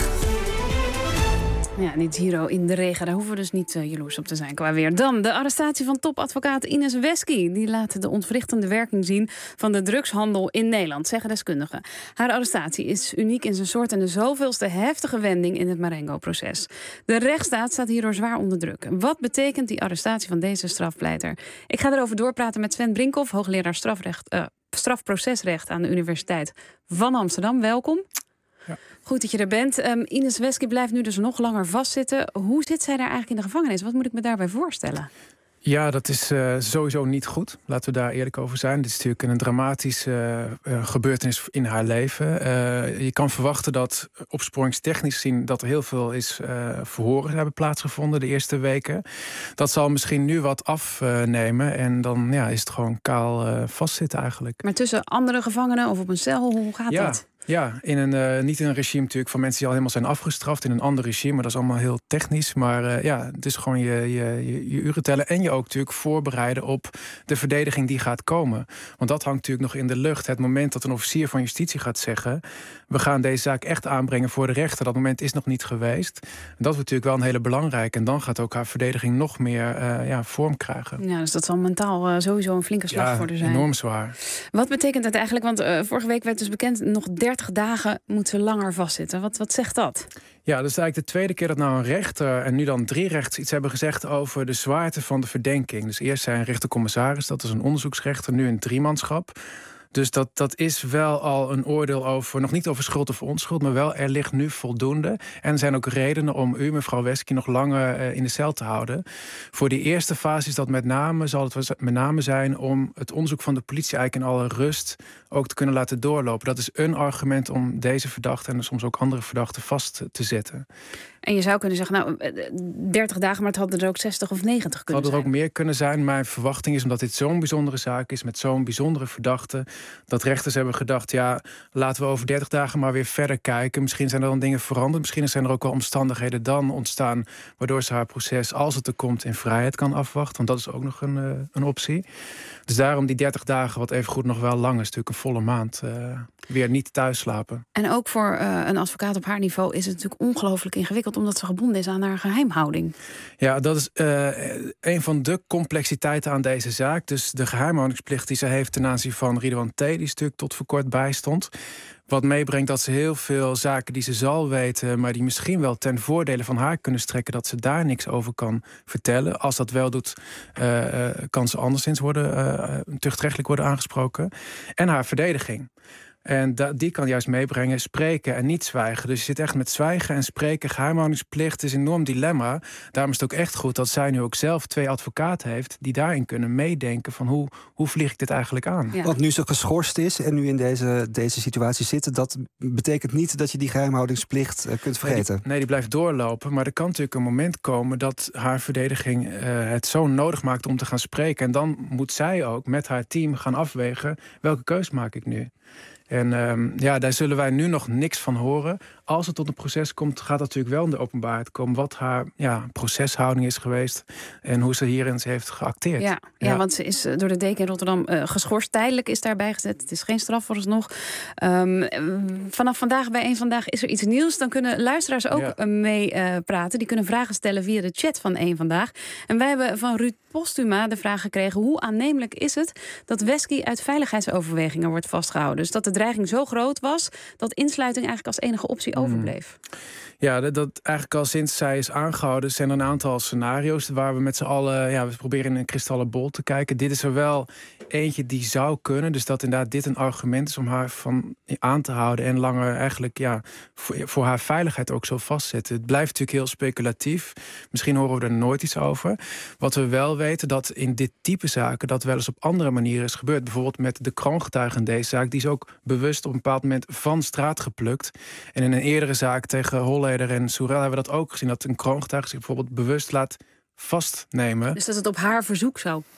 Ja, die Giro in de regen, daar hoeven we dus niet uh, jaloers op te zijn qua weer. Dan de arrestatie van topadvocaat Ines Wesky. Die laat de ontwrichtende werking zien van de drugshandel in Nederland, zeggen deskundigen. Haar arrestatie is uniek in zijn soort en de zoveelste heftige wending in het Marengo-proces. De rechtsstaat staat hierdoor zwaar onder druk. Wat betekent die arrestatie van deze strafpleiter? Ik ga erover doorpraten met Sven Brinkhoff, hoogleraar strafrecht, uh, strafprocesrecht aan de Universiteit van Amsterdam. Welkom. Ja. Goed dat je er bent. Um, Ines Wesky blijft nu dus nog langer vastzitten. Hoe zit zij daar eigenlijk in de gevangenis? Wat moet ik me daarbij voorstellen? Ja, dat is uh, sowieso niet goed. Laten we daar eerlijk over zijn. Dit is natuurlijk een dramatische uh, gebeurtenis in haar leven. Uh, je kan verwachten dat opsporingstechnisch gezien dat er heel veel is uh, verhoren hebben plaatsgevonden de eerste weken. Dat zal misschien nu wat afnemen en dan ja, is het gewoon kaal uh, vastzitten eigenlijk. Maar tussen andere gevangenen of op een cel, hoe gaat ja. dat? Ja, in een, uh, niet in een regime natuurlijk van mensen die al helemaal zijn afgestraft. In een ander regime, maar dat is allemaal heel technisch. Maar uh, ja, het is gewoon je, je, je, je uren tellen. En je ook natuurlijk voorbereiden op de verdediging die gaat komen. Want dat hangt natuurlijk nog in de lucht. Het moment dat een officier van justitie gaat zeggen, we gaan deze zaak echt aanbrengen voor de rechter. Dat moment is nog niet geweest. En dat is natuurlijk wel een hele belangrijke. En dan gaat ook haar verdediging nog meer uh, ja, vorm krijgen. Ja, dus dat zal mentaal uh, sowieso een flinke slag ja, voor haar zijn. Enorm zwaar. Wat betekent dat eigenlijk? Want uh, vorige week werd dus bekend, nog dertig dagen moet ze langer vastzitten. Wat, wat zegt dat? Ja, dat is eigenlijk de tweede keer dat nou een rechter en nu dan drie rechters iets hebben gezegd over de zwaarte van de verdenking. Dus eerst zei een rechtercommissaris, dat is een onderzoeksrechter, nu een driemanschap. Dus dat, dat is wel al een oordeel over, nog niet over schuld of onschuld, maar wel er ligt nu voldoende. En er zijn ook redenen om u, mevrouw Wesky, nog langer uh, in de cel te houden. Voor die eerste fase is dat met name, zal het met name zijn om het onderzoek van de politie eigenlijk in alle rust ook te kunnen laten doorlopen. Dat is een argument om deze verdachte en soms ook andere verdachten vast te zetten. En je zou kunnen zeggen, nou, dertig dagen, maar het hadden er ook zestig of negentig kunnen zijn. Het had er ook meer kunnen zijn. Mijn verwachting is, omdat dit zo'n bijzondere zaak is, met zo'n bijzondere verdachte, dat rechters hebben gedacht, ja, laten we over dertig dagen maar weer verder kijken. Misschien zijn er dan dingen veranderd. Misschien zijn er ook wel omstandigheden dan ontstaan, waardoor ze haar proces, als het er komt, in vrijheid kan afwachten. Want dat is ook nog een, uh, een optie. Dus daarom die dertig dagen, wat even goed nog wel lang is, natuurlijk een volle maand, uh, weer niet thuis slapen. En ook voor uh, een advocaat op haar niveau is het natuurlijk ongelooflijk ingewikkeld, omdat ze gebonden is aan haar geheimhouding. Ja, dat is uh, een van de complexiteiten aan deze zaak. Dus de geheimhoudingsplicht die ze heeft ten aanzien van Ridwan T., die stuk tot voor kort bijstond. Wat meebrengt dat ze heel veel zaken die ze zal weten, maar die misschien wel ten voordele van haar kunnen strekken, dat ze daar niks over kan vertellen. Als dat wel doet, uh, uh, kan ze anderszins worden, uh, tuchtrechtelijk worden aangesproken. En haar verdediging. En da- die kan juist meebrengen, spreken en niet zwijgen. Dus je zit echt met zwijgen en spreken. Geheimhoudingsplicht is een enorm dilemma. Daarom is het ook echt goed dat zij nu ook zelf twee advocaten heeft die daarin kunnen meedenken van hoe, hoe vlieg ik dit eigenlijk aan. Ja. Want nu ze geschorst is en nu in deze, deze situatie zit, dat betekent niet dat je die geheimhoudingsplicht uh, kunt vergeten. Nee die, nee, die blijft doorlopen. Maar er kan natuurlijk een moment komen dat haar verdediging uh, het zo nodig maakt om te gaan spreken. En dan moet zij ook met haar team gaan afwegen, welke keus maak ik nu? En um, ja, daar zullen wij nu nog niks van horen. Als het tot een proces komt, gaat dat natuurlijk wel in de openbaarheid komen wat haar ja, proceshouding is geweest en hoe ze hierin heeft geacteerd. Ja, ja, ja, want ze is door de deken in Rotterdam uh, geschorst. Tijdelijk is daarbij gezet. Het is geen straf vooralsnog. Um, vanaf vandaag bij Eén Vandaag is er iets nieuws. Dan kunnen luisteraars ook ja. mee uh, praten. Die kunnen vragen stellen via de chat van Eén Vandaag. En wij hebben van Ruud Postuma de vraag gekregen: hoe aannemelijk is het dat Wesky uit veiligheidsoverwegingen wordt vastgehouden? Dus dat de dreiging zo groot was dat insluiting eigenlijk als enige optie overbleef. Ja, dat, dat eigenlijk al sinds zij is aangehouden zijn er een aantal scenario's waar we met z'n allen, ja, we proberen in een kristallen bol te kijken. Dit is er wel eentje die zou kunnen, dus dat inderdaad dit een argument is om haar van aan te houden en langer eigenlijk ja voor, voor haar veiligheid ook zo vastzetten. Het blijft natuurlijk heel speculatief. Misschien horen we er nooit iets over. Wat we wel weten, dat in dit type zaken dat wel eens op andere manieren is gebeurd. Bijvoorbeeld met de kroongetuige in deze zaak. Die is ook bewust op een bepaald moment van straat geplukt. En in een eerdere zaak tegen Holleder en Soerel hebben we dat ook gezien. Dat een kroongetuige zich bijvoorbeeld bewust laat vastnemen. Dus dat het op haar verzoek zou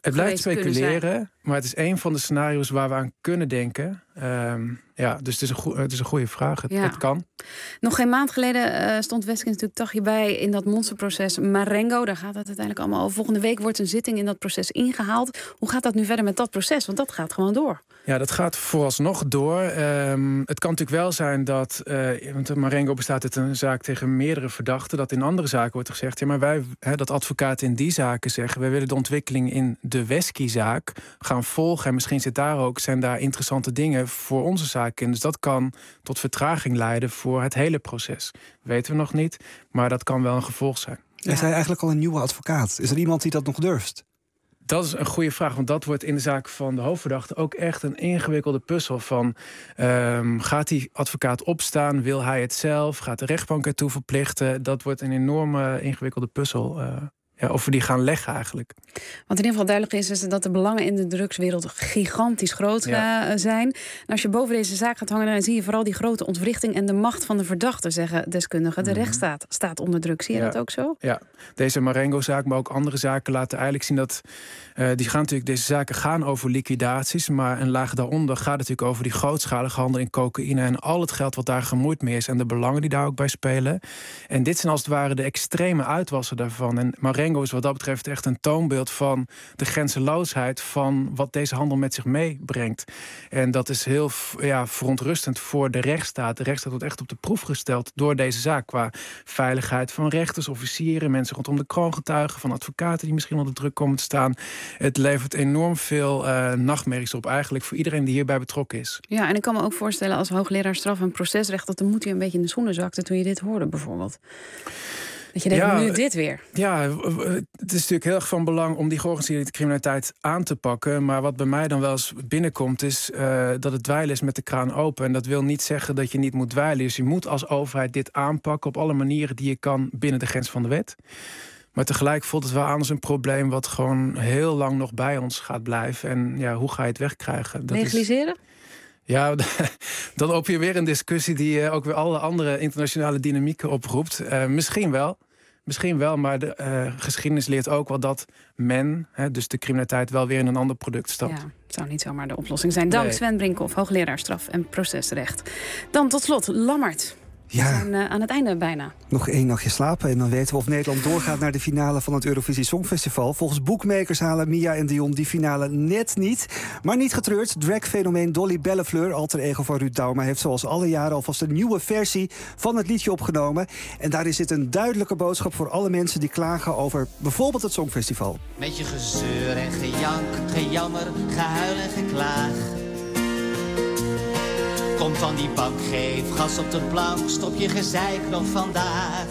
Het blijft geweest kunnen speculeren, zijn. maar het is een van de scenario's waar we aan kunnen denken. Um, ja, dus het is een, goe- het is een goede vraag. Het, Ja. het kan. Nog geen maand geleden uh, stond Westkin natuurlijk toch hierbij in dat monsterproces Marengo. Daar gaat het uiteindelijk allemaal over. Volgende week wordt een zitting in dat proces ingehaald. Hoe gaat dat nu verder met dat proces? Want dat gaat gewoon door. Ja, dat gaat vooralsnog door. Um, het kan natuurlijk wel zijn dat, uh, want Marengo bestaat uit een zaak tegen meerdere verdachten, dat in andere zaken wordt gezegd, ja, maar wij, hè, dat advocaten in die zaken zeggen, wij willen de ontwikkeling in de Westky-zaak gaan volgen. En misschien zit daar ook, zijn daar interessante dingen voor onze zaak in. Dus dat kan tot vertraging leiden voor het hele proces. Weten we nog niet, maar dat kan wel een gevolg zijn. Ja. Is hij eigenlijk al een nieuwe advocaat? Is er iemand die dat nog durft? Dat is een goede vraag, want dat wordt in de zaak van de hoofdverdachte ook echt een ingewikkelde puzzel van, um, gaat die advocaat opstaan, wil hij het zelf, gaat de rechtbank ertoe verplichten? Dat wordt een enorme ingewikkelde puzzel. Uh, Ja, of we die gaan leggen eigenlijk. Wat in ieder geval duidelijk is, is dat de belangen in de drugswereld gigantisch groot ja. uh, zijn. En als je boven deze zaak gaat hangen, dan zie je vooral die grote ontwrichting en de macht van de verdachte, zeggen deskundigen. De mm-hmm. rechtsstaat staat onder druk. Zie je ja. dat ook zo? Ja, deze Marengo-zaak, maar ook andere zaken laten eigenlijk zien dat uh, die gaan natuurlijk, deze zaken gaan over liquidaties, maar een laag daaronder gaat natuurlijk over die grootschalige handel in cocaïne en al het geld wat daar gemoeid mee is en de belangen die daar ook bij spelen. En dit zijn als het ware de extreme uitwassen daarvan. En Marengo is wat dat betreft echt een toonbeeld van de grenzeloosheid van wat deze handel met zich meebrengt. En dat is heel ja, verontrustend voor de rechtsstaat. De rechtsstaat wordt echt op de proef gesteld door deze zaak qua veiligheid van rechters, officieren, mensen rondom de kroongetuigen, van advocaten die misschien onder druk komen te staan. Het levert enorm veel uh, nachtmerries op eigenlijk voor iedereen die hierbij betrokken is. Ja, en ik kan me ook voorstellen als hoogleraar straf- en procesrecht dat de moed je een beetje in de schoenen zakte toen je dit hoorde bijvoorbeeld. Dat je denkt, ja, nu dit weer. Ja, het is natuurlijk heel erg van belang om die georganiseerde criminaliteit aan te pakken. Maar wat bij mij dan wel eens binnenkomt is uh, dat het dweilen is met de kraan open. En dat wil niet zeggen dat je niet moet dweilen. Dus je moet als overheid dit aanpakken op alle manieren die je kan binnen de grens van de wet. Maar tegelijk voelt het wel aan als een probleem wat gewoon heel lang nog bij ons gaat blijven. En ja, hoe ga je het wegkrijgen? Dat Legaliseren? Is... Ja, dan open je weer een discussie die uh, ook weer alle andere internationale dynamieken oproept. Uh, misschien wel, misschien wel, maar de uh, geschiedenis leert ook wel dat men, hè, dus de criminaliteit, wel weer in een ander product stapt. Ja, het zou niet zomaar de oplossing zijn. Dank nee. Sven Brinkhoff, hoogleraar straf- en procesrecht. Dan tot slot, Lammert. Ja. We zijn uh, aan het einde bijna. Nog één nachtje slapen en dan weten we of Nederland doorgaat naar de finale van het Eurovisie Songfestival. Volgens boekmakers halen Mia en Dion die finale net niet. Maar niet getreurd, dragfenomeen Dolly Bellefleur, alter ego van Ruud Dauma, heeft zoals alle jaren alvast een nieuwe versie van het liedje opgenomen. En daarin zit een duidelijke boodschap voor alle mensen die klagen over bijvoorbeeld het Songfestival. Met je gezeur en gejank, gejammer, gehuil en geklaag. Kom van die bank, geef gas op de plank, stop je gezeik nog vandaag.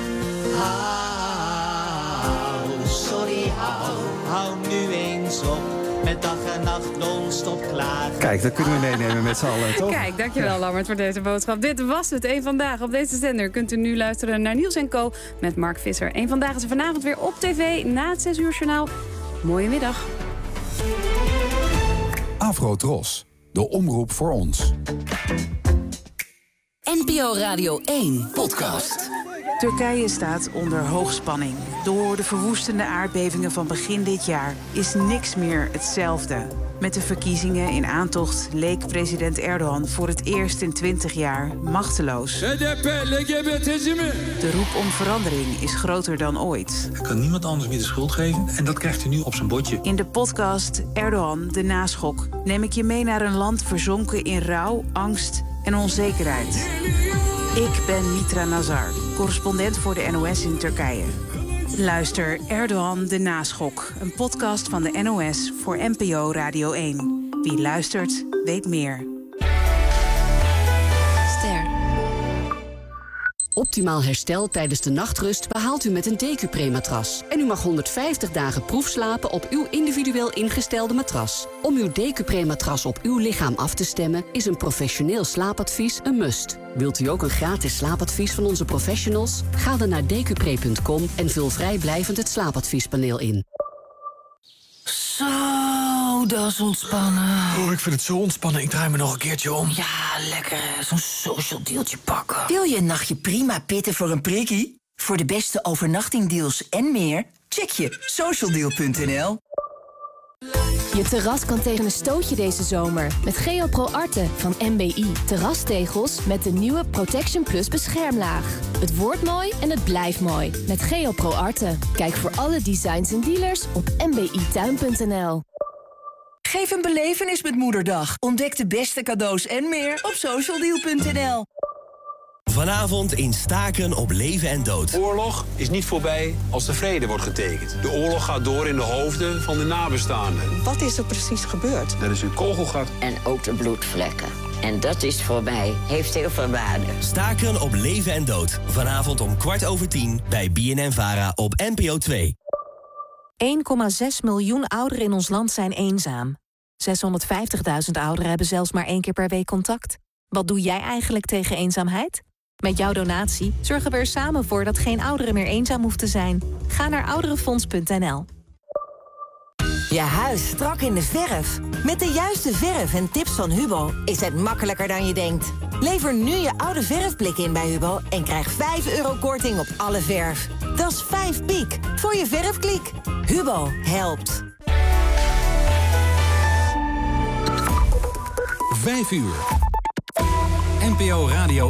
Hou, sorry, hou, hou nu eens op. Met dag en nacht non-stop klaar. Kijk, dat kunnen we meenemen met z'n allen, toch? Kijk, dankjewel ja. Lammert voor deze boodschap. Dit was het, Eén Vandaag. Op deze zender kunt u nu luisteren naar Niels en Co. met Mark Visser. Eén Vandaag is er vanavond weer op tv na het zes uur journaal. Mooie middag. Afro-Tros, de omroep voor ons. N P O Radio één podcast. Turkije staat onder hoogspanning. Door de verwoestende aardbevingen van begin dit jaar is niks meer hetzelfde. Met de verkiezingen in aantocht leek president Erdogan voor het eerst in twintig jaar machteloos. De roep om verandering is groter dan ooit. Hij kan niemand anders meer de schuld geven en dat krijgt hij nu op zijn bordje. In de podcast Erdogan, de naschok, neem ik je mee naar een land verzonken in rouw, angst en onzekerheid. Ik ben Mitra Nazar, correspondent voor de N O S in Turkije. Luister Erdogan de Naschok, een podcast van de N O S voor N P O Radio één. Wie luistert, weet meer. Ster. Optimaal herstel tijdens de nachtrust behaalt u met een Decupré-matras. En u mag honderdvijftig dagen proefslapen op uw individueel ingestelde matras. Om uw Decupré-matras op uw lichaam af te stemmen is een professioneel slaapadvies een must. Wilt u ook een gratis slaapadvies van onze professionals? Ga dan naar decupré punt com en vul vrijblijvend het slaapadviespaneel in. Zo, dat is ontspannen. Oh, ik vind het zo ontspannen. Ik draai me nog een keertje om. Ja, lekker. Zo'n social dealtje pakken. Wil je een nachtje prima pitten voor een prikkie? Voor de beste overnachtingdeals en meer, check je socialdeal punt n l. Je terras kan tegen een stootje deze zomer met GeoPro Arte van M B I. Terrastegels met de nieuwe Protection Plus beschermlaag. Het wordt mooi en het blijft mooi met GeoPro Arte. Kijk voor alle designs en dealers op m b i tuin punt n l. Geef een belevenis met Moederdag. Ontdek de beste cadeaus en meer op socialdeal punt n l. Vanavond in Staken op leven en dood. Oorlog is niet voorbij als de vrede wordt getekend. De oorlog gaat door in de hoofden van de nabestaanden. Wat is er precies gebeurd? Er is een kogelgat. En ook de bloedvlekken. En dat is voorbij. Heeft heel veel waarde. Staken op leven en dood. Vanavond om kwart over tien bij B N N Vara op N P O twee. één komma zes miljoen ouderen in ons land zijn eenzaam. zeshonderdvijftigduizend ouderen hebben zelfs maar één keer per week contact. Wat doe jij eigenlijk tegen eenzaamheid? Met jouw donatie zorgen we er samen voor dat geen ouderen meer eenzaam hoeft te zijn. Ga naar ouderenfonds punt n l. Je huis strak in de verf. Met de juiste verf en tips van Hubo is het makkelijker dan je denkt. Lever nu je oude verfblik in bij Hubo en krijg vijf euro korting op alle verf. Dat is vijf piek voor je verfkliek. Hubo helpt. Vijf uur. N P O Radio